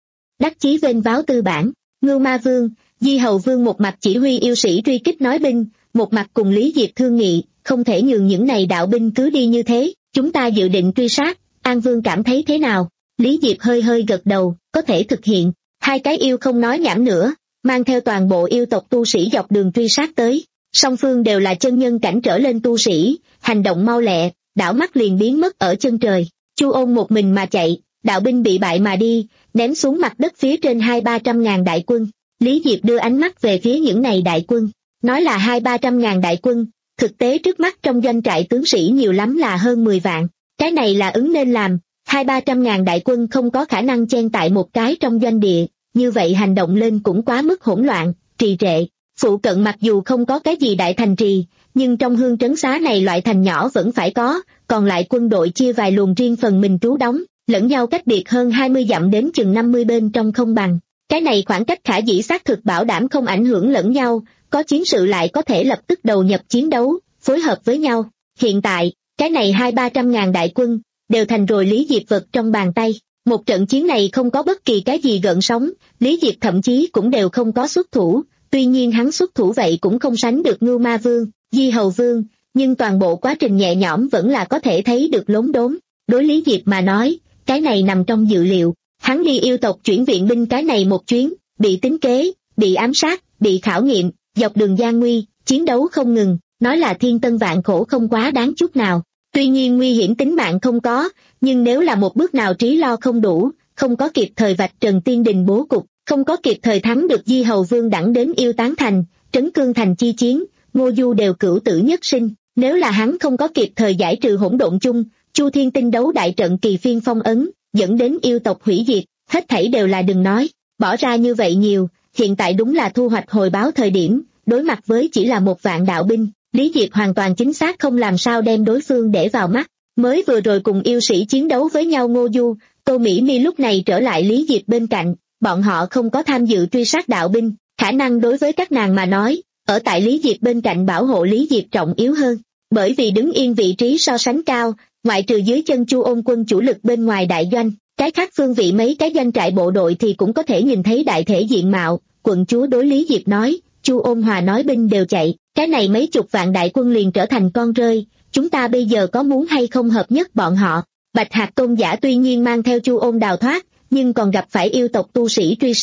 S2: Đắc chí vênh váo tư bản, Ngưu Ma Vương, Di Hầu Vương một mặt chỉ huy yêu sĩ truy kích nói binh, một mặt cùng Lý Diệp thương nghị, không thể nhường những này đạo binh cứ đi như thế, chúng ta dự định truy sát, An Vương cảm thấy thế nào? Lý Diệp hơi hơi gật đầu, có thể thực hiện. Hai cái yêu không nói nhảm nữa, mang theo toàn bộ yêu tộc tu sĩ dọc đường truy sát tới. Song phương đều là chân nhân cảnh trở lên tu sĩ, hành động mau lẹ, đảo mắt liền biến mất ở chân trời. Chu Ôn một mình mà chạy, đạo binh bị bại mà đi, ném xuống mặt đất phía trên hai ba trăm ngàn đại quân. Lý Diệp đưa ánh mắt về phía những này đại quân, nói là hai ba trăm ngàn đại quân, thực tế trước mắt trong doanh trại tướng sĩ nhiều lắm là hơn mười vạn. Cái này là ứng nên làm, hai ba trăm ngàn đại quân không có khả năng chen tại một cái trong doanh địa, như vậy hành động lên cũng quá mức hỗn loạn, trì trệ. Phụ cận mặc dù không có cái gì đại thành trì, nhưng trong hương trấn xá này loại thành nhỏ vẫn phải có, còn lại quân đội chia vài luồng riêng phần mình trú đóng, lẫn nhau cách biệt hơn hai mươi dặm đến chừng năm mươi bên trong không bằng. Cái này khoảng cách khả dĩ xác thực bảo đảm không ảnh hưởng lẫn nhau, có chiến sự lại có thể lập tức đầu nhập chiến đấu, phối hợp với nhau. Hiện tại, cái này hai ba trăm ngàn đại quân, đều thành rồi Lý Diệp vật trong bàn tay. Một trận chiến này không có bất kỳ cái gì gợn sóng, Lý Diệp thậm chí cũng đều không có xuất thủ, tuy nhiên hắn xuất thủ vậy cũng không sánh được Ngưu Ma Vương, Di Hầu Vương, nhưng toàn bộ quá trình nhẹ nhõm vẫn là có thể thấy được lốm đốm. Đối Lý Diệp mà nói, cái này nằm trong dự liệu, hắn đi yêu tộc chuyển viện binh cái này một chuyến, bị tính kế, bị ám sát, bị khảo nghiệm, dọc đường gian nguy, chiến đấu không ngừng, nói là thiên tân vạn khổ không quá đáng chút nào. Tuy nhiên nguy hiểm tính mạng không có, nhưng nếu là một bước nào trí lo không đủ, không có kịp thời vạch trần tiên đình bố cục, không có kịp thời thắng được Di Hầu Vương đẳng đến yêu tán thành, trấn cương thành chi chiến, Ngô Du đều cửu tử nhất sinh. Nếu là hắn không có kịp thời giải trừ hỗn độn chung, Chu Thiên tinh đấu đại trận kỳ phiên phong ấn, dẫn đến yêu tộc hủy diệt, hết thảy đều là đừng nói, bỏ ra như vậy nhiều, hiện tại đúng là thu hoạch hồi báo thời điểm, đối mặt với chỉ là một vạn đạo binh, Lý Diệp hoàn toàn chính xác không làm sao đem đối phương để vào mắt. Mới vừa rồi cùng yêu sĩ chiến đấu với nhau Ngô Du, Tô Mỹ Mi lúc này trở lại Lý Diệp bên cạnh, bọn họ không có tham dự truy sát đạo binh, khả năng đối với các nàng mà nói, ở tại Lý Diệp bên cạnh bảo hộ Lý Diệp trọng yếu hơn, bởi vì đứng yên vị trí so sánh cao, ngoại trừ dưới chân Chu Ôn quân chủ lực bên ngoài đại doanh, cái khác phương vị mấy cái doanh trại bộ đội thì cũng có thể nhìn thấy đại thể diện mạo. Quận chúa đối Lý Diệp nói, Chu Ôn Hòa nói binh đều chạy, cái này mấy chục vạn đại quân liền trở thành con rơi, chúng ta bây giờ có muốn hay không hợp nhất bọn họ. Bạch Hạc Tôn giả tuy nhiên mang theo Chu Ôn đào thoát, nhưng còn gặp phải yêu tộc tu sĩ truy sát,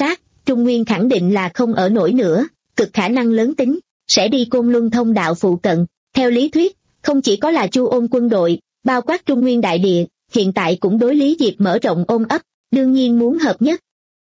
S2: Trung Nguyên khẳng định là không ở nổi nữa, cực khả năng lớn tính sẽ đi Côn Luân thông đạo phụ cận. Theo lý thuyết, không chỉ có là Chu Ôn quân đội, bao quát Trung Nguyên đại địa, hiện tại cũng đối Lý Diệp mở rộng ôm ấp, đương nhiên muốn hợp nhất.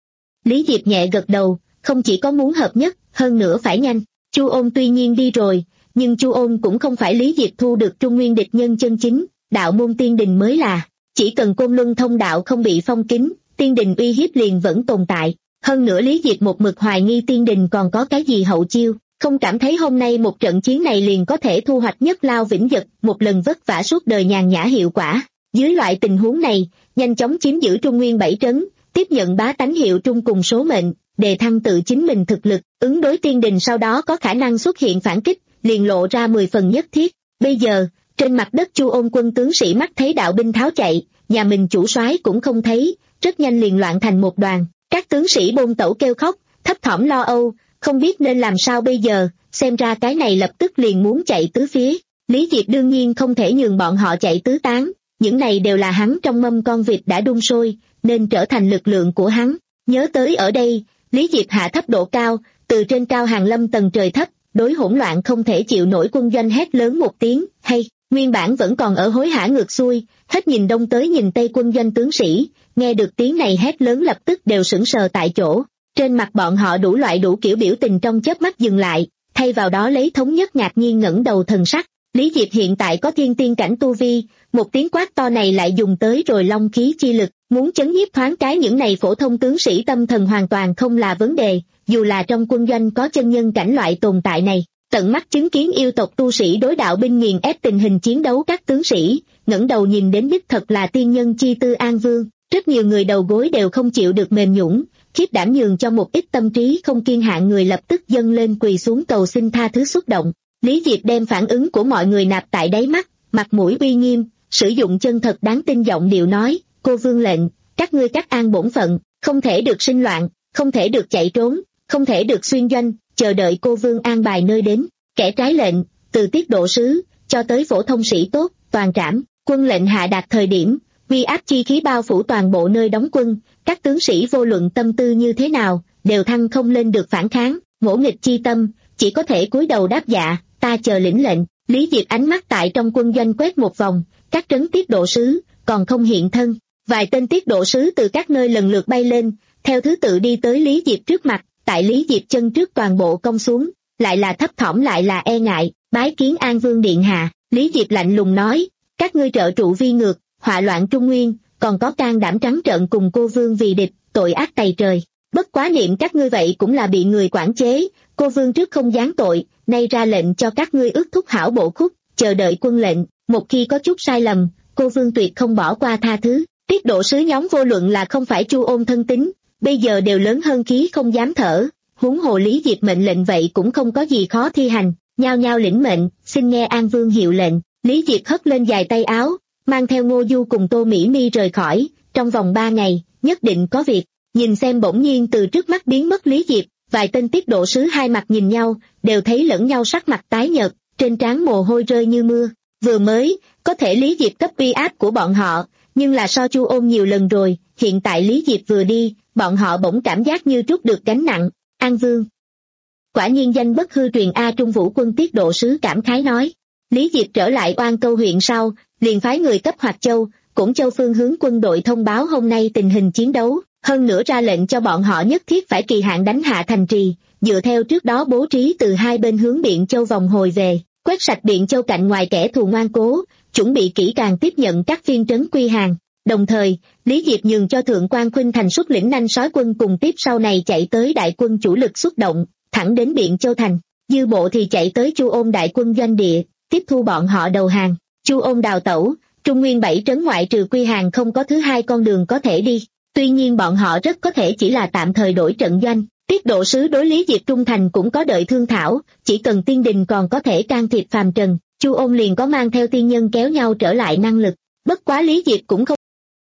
S2: Lý Diệp nhẹ gật đầu, không chỉ có muốn hợp nhất, hơn nữa phải nhanh. Chu Ôn tuy nhiên đi rồi, nhưng Chu Ôn cũng không phải Lý Diệp thu được Trung Nguyên địch nhân chân chính, đạo môn tiên đình mới là. Chỉ cần Côn Luân thông đạo không bị phong kín, tiên đình uy hiếp liền vẫn tồn tại. Hơn nữa Lý Diệp một mực hoài nghi tiên đình còn có cái gì hậu chiêu, không cảm thấy hôm nay một trận chiến này liền có thể thu hoạch nhất lao vĩnh dật, một lần vất vả suốt đời nhàn nhã hiệu quả. Dưới loại tình huống này, nhanh chóng chiếm giữ Trung Nguyên bảy trấn, tiếp nhận bá tánh hiệu trung cùng số mệnh, đề thăng tự chính mình thực lực, ứng đối tiên đình sau đó có khả năng xuất hiện phản kích, liền lộ ra mười phần nhất thiết. Bây giờ, trên mặt đất Chu Ôn quân tướng sĩ mắt thấy đạo binh tháo chạy, nhà mình chủ soái cũng không thấy, rất nhanh liền loạn thành một đoàn. Các tướng sĩ bôn tẩu kêu khóc, thấp thỏm lo âu, không biết nên làm sao bây giờ, xem ra cái này lập tức liền muốn chạy tứ phía. Lý Diệp đương nhiên không thể nhường bọn họ chạy tứ tán, những này đều là hắn trong mâm con vịt đã đun sôi, nên trở thành lực lượng của hắn. Nhớ tới ở đây, Lý Diệp hạ thấp độ cao, từ trên cao hàng lâm tầng trời thấp, đối hỗn loạn không thể chịu nổi quân doanh hét lớn một tiếng, hay, nguyên bản vẫn còn ở hối hả ngược xuôi, hết nhìn đông tới nhìn tây quân doanh tướng sĩ, nghe được tiếng này hét lớn lập tức đều sững sờ tại chỗ. Trên mặt bọn họ đủ loại đủ kiểu biểu tình trong chớp mắt dừng lại, thay vào đó lấy thống nhất ngạc nhiên ngẩng đầu thần sắc. Lý Diệp hiện tại có thiên tiên cảnh tu vi, một tiếng quát to này lại dùng tới rồi long khí chi lực, muốn chấn nhiếp thoáng cái những này phổ thông tướng sĩ tâm thần hoàn toàn không là vấn đề, dù là trong quân doanh có chân nhân cảnh loại tồn tại này. Tận mắt chứng kiến yêu tộc tu sĩ đối đạo binh nghiền ép tình hình chiến đấu các tướng sĩ, ngẩng đầu nhìn đến đích thật là tiên nhân chi tư An Vương, rất nhiều người đầu gối đều không chịu được mềm nhũn, khiếp đảm nhường cho một ít tâm trí không kiên hạn người lập tức dâng lên quỳ xuống cầu xin tha thứ xúc động. Lý Diệp đem phản ứng của mọi người nạp tại đáy mắt, mặt mũi uy nghiêm, sử dụng chân thật đáng tin giọng điệu nói, cô vương lệnh, các ngươi cắt an bổn phận, không thể được sinh loạn, không thể được chạy trốn, không thể được xuyên doanh, chờ đợi cô vương an bài nơi đến, kẻ trái lệnh, từ tiết độ sứ, cho tới phổ thông sĩ tốt, toàn trảm. Quân lệnh hạ đạt thời điểm, uy áp chi khí bao phủ toàn bộ nơi đóng quân, các tướng sĩ vô luận tâm tư như thế nào, đều thăng không lên được phản kháng, ngỗ nghịch chi tâm, chỉ có thể cúi đầu đáp dạ, ta chờ lĩnh lệnh. Lý Diệp ánh mắt tại trong quân doanh quét một vòng, các trấn tiết độ sứ, còn không hiện thân. Vài tên tiết độ sứ từ các nơi lần lượt bay lên, theo thứ tự đi tới Lý Diệp trước mặt, tại Lý Diệp chân trước toàn bộ cong xuống, lại là thấp thỏm lại là e ngại, bái kiến An Vương điện hạ. Lý Diệp lạnh lùng nói, các ngươi trợ trụ vi ngược, họa loạn Trung Nguyên, còn có can đảm trắng trợn cùng cô vương vì địch, tội ác tày trời. Bất quá niệm các ngươi vậy cũng là bị người quản chế, cô vương trước không giáng tội, nay ra lệnh cho các ngươi ước thúc hảo bộ khúc, chờ đợi quân lệnh, một khi có chút sai lầm, cô vương tuyệt không bỏ qua tha thứ. Tiết độ sứ nhóm vô luận là không phải Chu Ôn thân tín, bây giờ đều lớn hơn khí không dám thở, huống hồ Lý Diệp mệnh lệnh vậy cũng không có gì khó thi hành, nhao nhao lĩnh mệnh, xin nghe An Vương hiệu lệnh. Lý Diệp hất lên dài tay áo, mang theo Ngô Du cùng Tô Mỹ Mi rời khỏi, trong vòng ba ngày, nhất định có việc. Nhìn xem bỗng nhiên từ trước mắt biến mất Lý Diệp, vài tên tiết độ sứ hai mặt nhìn nhau, đều thấy lẫn nhau sắc mặt tái nhợt, trên trán mồ hôi rơi như mưa. Vừa mới, có thể Lý Diệp cấp uy áp của bọn họ, nhưng là so Chu Ôn nhiều lần rồi, hiện tại Lý Diệp vừa đi, bọn họ bỗng cảm giác như trút được gánh nặng. An Vương quả nhiên danh bất hư truyền a. Trung Vũ quân tiết độ sứ cảm khái nói. Lý Diệp trở lại Oan Câu huyện sau, liền phái người cấp Hoạt Châu, cũng Châu phương hướng quân đội thông báo hôm nay tình hình chiến đấu, hơn nữa ra lệnh cho bọn họ nhất thiết phải kỳ hạn đánh hạ thành trì, dựa theo trước đó bố trí từ hai bên hướng Biện Châu vòng hồi về, quét sạch Biện Châu cạnh ngoài kẻ thù ngoan cố, chuẩn bị kỹ càng tiếp nhận các phiên trấn quy hàng. Đồng thời, Lý Diệp nhường cho Thượng quan Khuynh Thành xuất lĩnh nanh sói quân cùng tiếp sau này chạy tới đại quân chủ lực xuất động, thẳng đến Biện Châu thành, dư bộ thì chạy tới Chu Ôn đại quân doanh địa, tiếp thu bọn họ đầu hàng. Chu Ôn đào tẩu, Trung Nguyên bảy trấn ngoại trừ quy hàng không có thứ hai con đường có thể đi, tuy nhiên bọn họ rất có thể chỉ là tạm thời đổi trận doanh. Tiết độ sứ đối Lý Diệp trung thành cũng có đợi thương thảo, chỉ cần tiên đình còn có thể can thiệp phàm trần, Chu Ôn liền có mang theo tiên nhân kéo nhau trở lại năng lực. Bất quá Lý Diệp cũng không.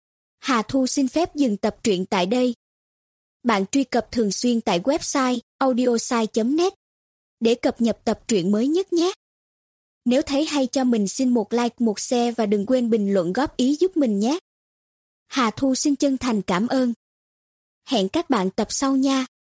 S3: Hà Thu xin phép dừng tập truyện tại đây. Bạn truy cập thường xuyên tại website audiosai chấm net để cập nhật tập truyện mới nhất nhé. Nếu thấy hay cho mình xin một like, một share và đừng quên bình luận góp ý giúp mình nhé. Hà Thu xin chân thành cảm ơn. Hẹn các bạn tập sau nha.